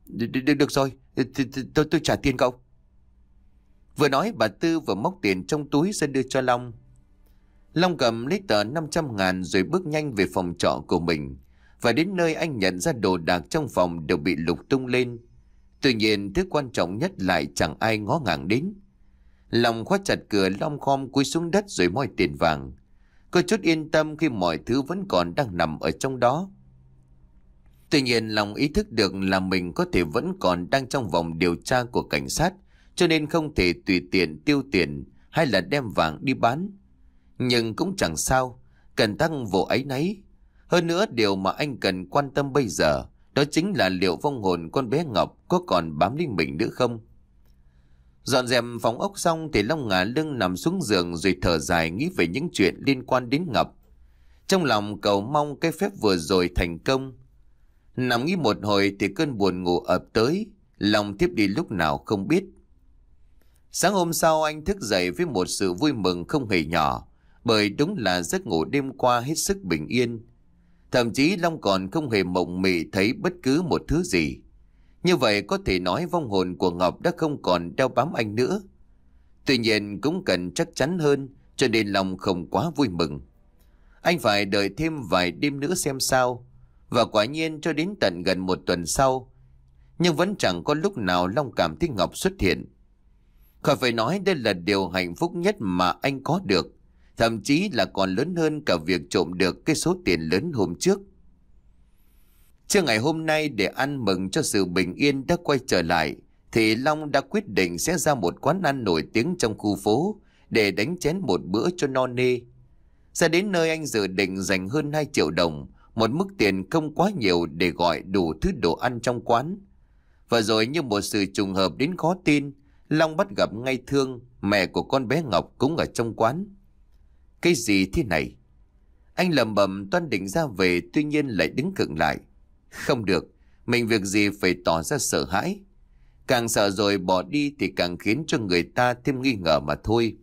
Được, được, được rồi, tôi, tôi trả tiền cậu. Vừa nói bà Tư vừa móc tiền trong túi ra đưa cho Long. Long cầm lấy tờ năm trăm ngàn rồi bước nhanh về phòng trọ của mình. Và đến nơi anh nhận ra đồ đạc trong phòng đều bị lục tung lên. Tuy nhiên thứ quan trọng nhất lại chẳng ai ngó ngàng đến. Long khóa chặt cửa, Long khom cúi xuống đất rồi moi tiền vàng. Có chút yên tâm khi mọi thứ vẫn còn đang nằm ở trong đó. Tuy nhiên Long ý thức được là mình có thể vẫn còn đang trong vòng điều tra của cảnh sát, cho nên không thể tùy tiện tiêu tiền hay là đem vàng đi bán. Nhưng cũng chẳng sao, cần tăng vô áy náy. Hơn nữa điều mà anh cần quan tâm bây giờ đó chính là liệu vong hồn con bé Ngọc có còn bám lấy mình nữa không. Dọn dẹp phòng ốc xong thì Long ngả lưng nằm xuống giường rồi thở dài nghĩ về những chuyện liên quan đến Ngọc. Trong lòng cầu mong cái phép vừa rồi thành công. Nằm nghĩ một hồi thì cơn buồn ngủ ập tới, Long thiếp đi lúc nào không biết. Sáng hôm sau anh thức dậy với một sự vui mừng không hề nhỏ, bởi đúng là giấc ngủ đêm qua hết sức bình yên. Thậm chí Long còn không hề mộng mị thấy bất cứ một thứ gì. Như vậy có thể nói vong hồn của Ngọc đã không còn đeo bám anh nữa. Tuy nhiên cũng cần chắc chắn hơn, cho nên Long không quá vui mừng. Anh phải đợi thêm vài đêm nữa xem sao. Và quả nhiên cho đến tận gần một tuần sau, nhưng vẫn chẳng có lúc nào Long cảm thấy Ngọc xuất hiện. Khỏi phải nói đây là điều hạnh phúc nhất mà anh có được, thậm chí là còn lớn hơn cả việc trộm được cái số tiền lớn hôm trước. Trưa ngày hôm nay để ăn mừng cho sự bình yên đã quay trở lại, thì Long đã quyết định sẽ ra một quán ăn nổi tiếng trong khu phố để đánh chén một bữa cho no nê. Ra đến nơi anh dự định dành hơn hai triệu đồng, một mức tiền không quá nhiều để gọi đủ thứ đồ ăn trong quán. Và rồi như một sự trùng hợp đến khó tin, Long bắt gặp ngay Thương, mẹ của con bé Ngọc cũng ở trong quán. Cái gì thế này? Anh lẩm bẩm toan định ra về, tuy nhiên lại đứng khựng lại. Không được, mình việc gì phải tỏ ra sợ hãi. Càng sợ rồi bỏ đi thì càng khiến cho người ta thêm nghi ngờ mà thôi.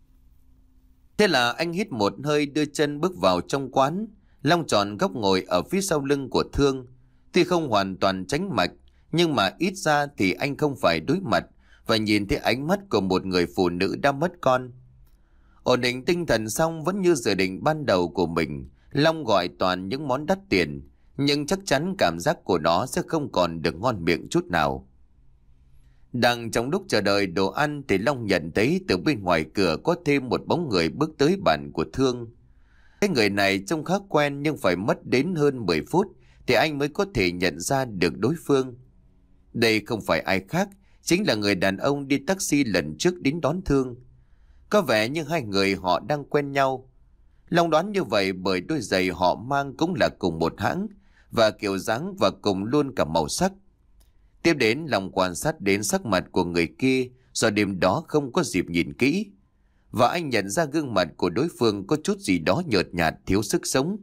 Thế là anh hít một hơi đưa chân bước vào trong quán. Long chọn góc ngồi ở phía sau lưng của Thương. Tuy không hoàn toàn tránh mạch, nhưng mà ít ra thì anh không phải đối mặt và nhìn thấy ánh mắt của một người phụ nữ đã mất con. Ổn định tinh thần xong, vẫn như dự định ban đầu của mình, Long gọi toàn những món đắt tiền, nhưng chắc chắn cảm giác của nó sẽ không còn được ngon miệng chút nào. Đang trong lúc chờ đợi đồ ăn thì Long nhận thấy từ bên ngoài cửa có thêm một bóng người bước tới bàn của Thương. Cái người này trông khá quen, nhưng phải mất đến hơn mười phút thì anh mới có thể nhận ra được đối phương. Đây không phải ai khác, chính là người đàn ông đi taxi lần trước đến đón Thương. Có vẻ như hai người họ đang quen nhau. Long đoán như vậy bởi đôi giày họ mang cũng là cùng một hãng, và kiểu dáng và cùng luôn cả màu sắc. Tiếp đến Long quan sát đến sắc mặt của người kia, do đêm đó không có dịp nhìn kỹ, và anh nhận ra gương mặt của đối phương có chút gì đó nhợt nhạt, thiếu sức sống.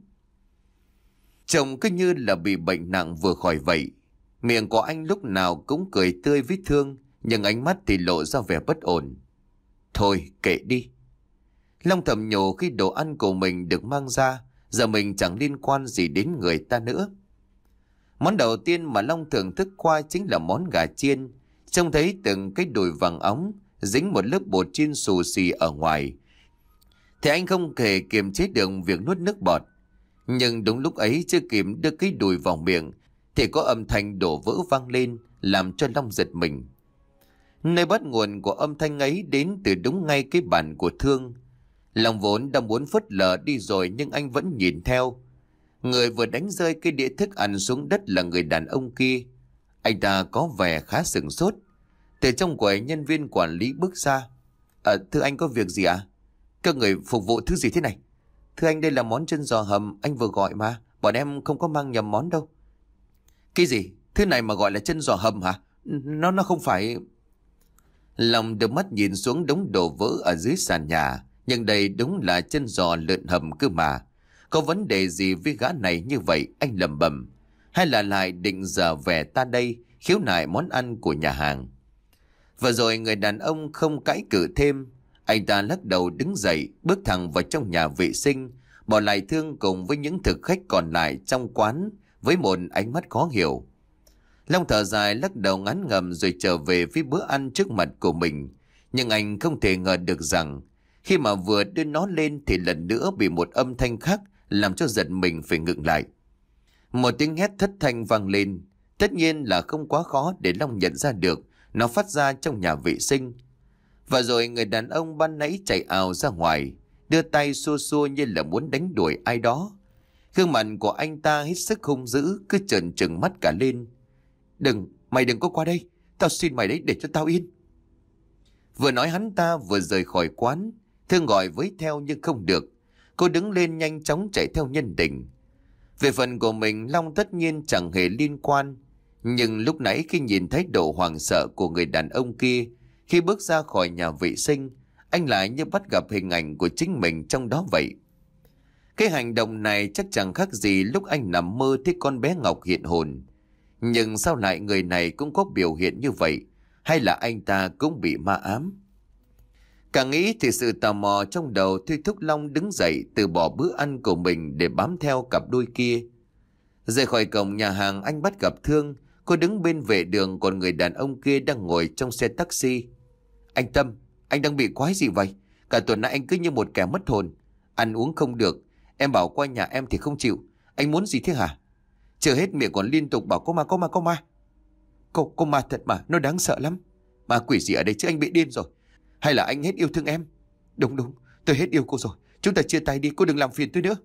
Trông cứ như là bị bệnh nặng vừa khỏi vậy. Miệng của anh lúc nào cũng cười tươi với Thương, nhưng ánh mắt thì lộ ra vẻ bất ổn. Thôi kệ đi. Long thầm nhủ khi đồ ăn của mình được mang ra, giờ mình chẳng liên quan gì đến người ta nữa. Món đầu tiên mà Long thưởng thức qua chính là món gà chiên. Trông thấy từng cái đùi vàng óng dính một lớp bột chiên xù xì ở ngoài, thì anh không thể kiềm chế được việc nuốt nước bọt. Nhưng đúng lúc ấy chưa kịp đưa cái đùi vào miệng thì có âm thanh đổ vỡ vang lên, làm cho Long giật mình. Nơi bắt nguồn của âm thanh ấy đến từ đúng ngay cái bàn của Thương. Long vốn đang muốn phớt lờ đi rồi, nhưng anh vẫn nhìn theo. Người vừa đánh rơi cái đĩa thức ăn xuống đất là người đàn ông kia. Anh ta có vẻ khá sửng sốt. Từ trong quầy, nhân viên quản lý bước ra. À, thưa anh có việc gì ạ? À? Các người phục vụ thứ gì thế này? Thưa anh, đây là món chân giò hầm anh vừa gọi mà. Bọn em không có mang nhầm món đâu. Cái gì? Thứ này mà gọi là chân giò hầm hả? Nó nó không phải... Long đưa mắt nhìn xuống đống đồ vỡ ở dưới sàn nhà. Nhưng đây đúng là chân giò lợn hầm cơ mà. Có vấn đề gì với gã này như vậy, anh lẩm bẩm. Hay là lại định dở vẻ ta đây, khiếu nại món ăn của nhà hàng? Và rồi người đàn ông không cãi cự thêm. Anh ta lắc đầu đứng dậy, bước thẳng vào trong nhà vệ sinh, bỏ lại Thương cùng với những thực khách còn lại trong quán với một ánh mắt khó hiểu. Long thở dài lắc đầu ngán ngẩm rồi trở về phía bữa ăn trước mặt của mình. Nhưng anh không thể ngờ được rằng khi mà vừa đưa nó lên thì lần nữa bị một âm thanh khác làm cho giật mình phải ngừng lại. Một tiếng hét thất thanh vang lên. Tất nhiên là không quá khó để Long nhận ra được nó phát ra trong nhà vệ sinh. Và rồi người đàn ông ban nãy chạy ào ra ngoài, đưa tay xua xua như là muốn đánh đuổi ai đó. Gương mặt của anh ta hết sức hung dữ, cứ trợn trừng mắt cả lên. Đừng, mày đừng có qua đây, tao xin mày đấy để cho tao yên. Vừa nói hắn ta vừa rời khỏi quán. Thương gọi với theo nhưng không được. Cô đứng lên nhanh chóng chạy theo nhân tình. Về phần của mình, Long tất nhiên chẳng hề liên quan. Nhưng lúc nãy khi nhìn thấy độ hoảng sợ của người đàn ông kia khi bước ra khỏi nhà vệ sinh, anh lại như bắt gặp hình ảnh của chính mình trong đó vậy. Cái hành động này chắc chẳng khác gì lúc anh nằm mơ thấy con bé Ngọc hiện hồn. Nhưng sao lại người này cũng có biểu hiện như vậy? Hay là anh ta cũng bị ma ám? Càng nghĩ thì sự tò mò trong đầu thôi thúc Long đứng dậy từ bỏ bữa ăn của mình để bám theo cặp đôi kia. Rời khỏi cổng nhà hàng, anh bắt gặp Thương. Cô đứng bên vệ đường, còn người đàn ông kia đang ngồi trong xe taxi. Anh Tâm, anh đang bị quái gì vậy? Cả tuần nay anh cứ như một kẻ mất hồn. Ăn uống không được. Em bảo qua nhà em thì không chịu. Anh muốn gì thế hả? Chưa hết miệng còn liên tục bảo có ma, có ma, có ma. Cô, cô ma thật mà, nó đáng sợ lắm. Ma quỷ gì ở đây chứ, anh bị điên rồi. Hay là anh hết yêu thương em? Đúng đúng, tôi hết yêu cô rồi. Chúng ta chia tay đi, cô đừng làm phiền tôi nữa.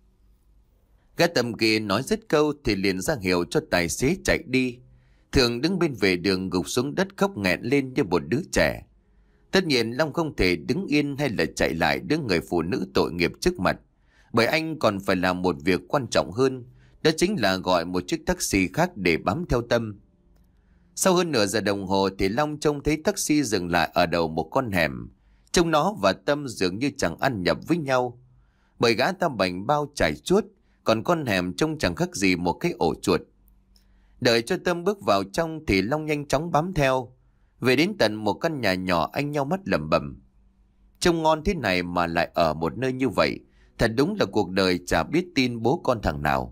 Gã Tâm kia nói dứt câu thì liền ra hiệu cho tài xế chạy đi. Thường đứng bên vệ đường gục xuống đất khóc nghẹn lên như một đứa trẻ. Tất nhiên Long không thể đứng yên hay là chạy lại đứa người phụ nữ tội nghiệp trước mặt. Bởi anh còn phải làm một việc quan trọng hơn. Đó chính là gọi một chiếc taxi khác để bám theo Tâm. Sau hơn nửa giờ đồng hồ thì Long trông thấy taxi dừng lại ở đầu một con hẻm. Trông nó và Tâm dường như chẳng ăn nhập với nhau. Bởi gã ta bành bao trải chuốt, còn con hẻm trông chẳng khác gì một cái ổ chuột. Đợi cho Tâm bước vào trong thì Long nhanh chóng bám theo. Về đến tận một căn nhà nhỏ, anh nheo mắt lẩm bẩm. Trông ngon thế này mà lại ở một nơi như vậy. Thật đúng là cuộc đời chả biết tin bố con thằng nào.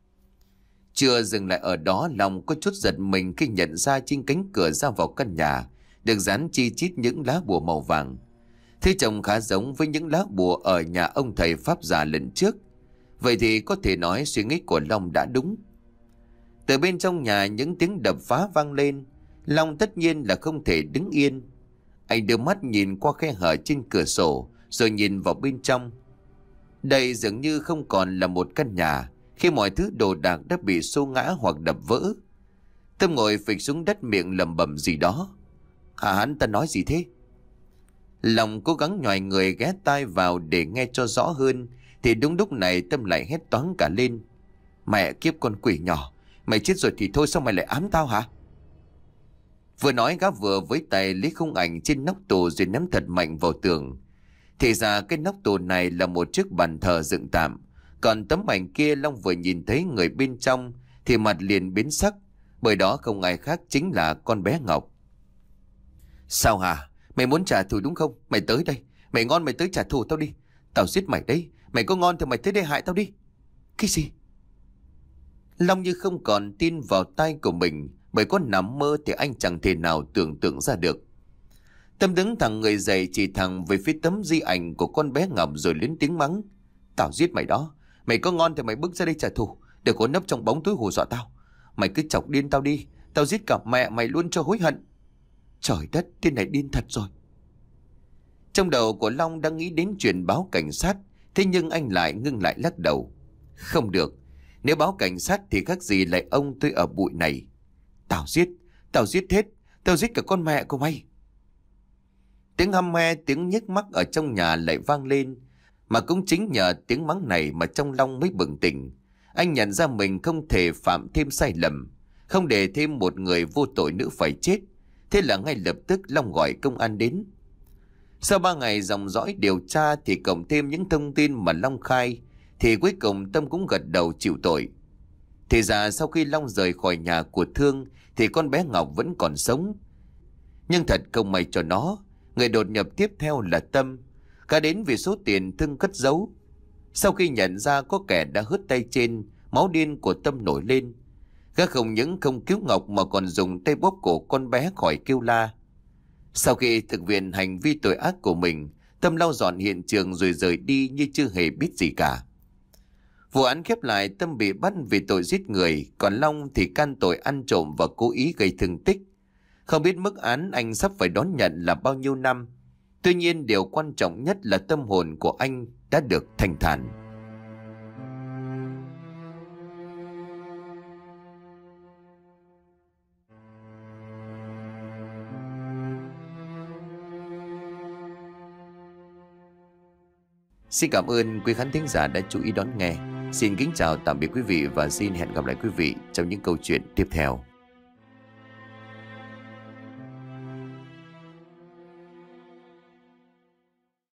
Chưa dừng lại ở đó, Long có chút giật mình khi nhận ra trên cánh cửa ra vào căn nhà được dán chi chít những lá bùa màu vàng. Thế trông khá giống với những lá bùa ở nhà ông thầy pháp già lần trước. Vậy thì có thể nói suy nghĩ của Long đã đúng. Từ bên trong nhà những tiếng đập phá vang lên. Long tất nhiên là không thể đứng yên. Anh đưa mắt nhìn qua khe hở trên cửa sổ rồi nhìn vào bên trong. Đây dường như không còn là một căn nhà khi mọi thứ đồ đạc đã bị xô ngã hoặc đập vỡ. Tâm ngồi phịch xuống đất miệng lẩm bẩm gì đó. Hả, hắn ta nói gì thế? Long cố gắng nhoài người ghé tai vào để nghe cho rõ hơn. Thì đúng lúc này Tâm lại hét toáng cả lên. Mẹ kiếp con quỷ nhỏ, mày chết rồi thì thôi, sao mày lại ám tao hả? Vừa nói gã vừa với tay lấy khung ảnh trên nóc tủ rồi ném thật mạnh vào tường. Thì ra cái nóc tủ này là một chiếc bàn thờ dựng tạm. Còn tấm ảnh kia Long vừa nhìn thấy người bên trong thì mặt liền biến sắc. Bởi đó không ai khác chính là con bé Ngọc. Sao hả? Mày muốn trả thù đúng không? Mày tới đây. Mày ngon mày tới trả thù tao đi. Tao giết mày đấy. Mày có ngon thì mày tới đây hại tao đi. Cái gì? Long như không còn tin vào tai của mình. Bởi có nằm mơ thì anh chẳng thể nào tưởng tượng ra được. Tâm đứng thẳng người dậy chỉ thẳng về phía tấm di ảnh của con bé Ngọc rồi lên tiếng mắng. Tao giết mày đó. Mày có ngon thì mày bước ra đây trả thù. Đừng có nấp trong bóng tối hù dọa tao. Mày cứ chọc điên tao đi. Tao giết cả mẹ mày luôn cho hối hận. Trời đất, tên này điên thật rồi. Trong đầu của Long đang nghĩ đến chuyện báo cảnh sát. Thế nhưng anh lại ngưng lại lắc đầu. Không được. Nếu báo cảnh sát thì khác gì lại ông tôi ở bụi này. Tao giết. Tao giết hết. Tao giết cả con mẹ của mày. Tiếng hăm he, tiếng nhức mắc ở trong nhà lại vang lên. Mà cũng chính nhờ tiếng mắng này mà trong Long mới bừng tỉnh. Anh nhận ra mình không thể phạm thêm sai lầm. Không để thêm một người vô tội nữa phải chết. Thế là ngay lập tức Long gọi công an đến. Sau ba ngày dòng dõi điều tra thì cộng thêm những thông tin mà Long khai, thì cuối cùng Tâm cũng gật đầu chịu tội. Thì ra sau khi Long rời khỏi nhà của Thương thì con bé Ngọc vẫn còn sống. Nhưng thật không may cho nó, người đột nhập tiếp theo là Tâm. Cả đến vì số tiền Thương cất giấu. Sau khi nhận ra có kẻ đã hớt tay trên, máu điên của Tâm nổi lên. Gã không những không cứu Ngọc mà còn dùng tay bóp cổ con bé khỏi kêu la. Sau khi thực hiện hành vi tội ác của mình, Tâm lau dọn hiện trường rồi rời đi như chưa hề biết gì cả. Vụ án khép lại, Tâm bị bắt vì tội giết người, còn Long thì can tội ăn trộm và cố ý gây thương tích. Không biết mức án anh sắp phải đón nhận là bao nhiêu năm. Tuy nhiên điều quan trọng nhất là tâm hồn của anh đã được thanh thản. Xin cảm ơn quý khán thính giả đã chú ý đón nghe. Xin kính chào tạm biệt quý vị và xin hẹn gặp lại quý vị trong những câu chuyện tiếp theo.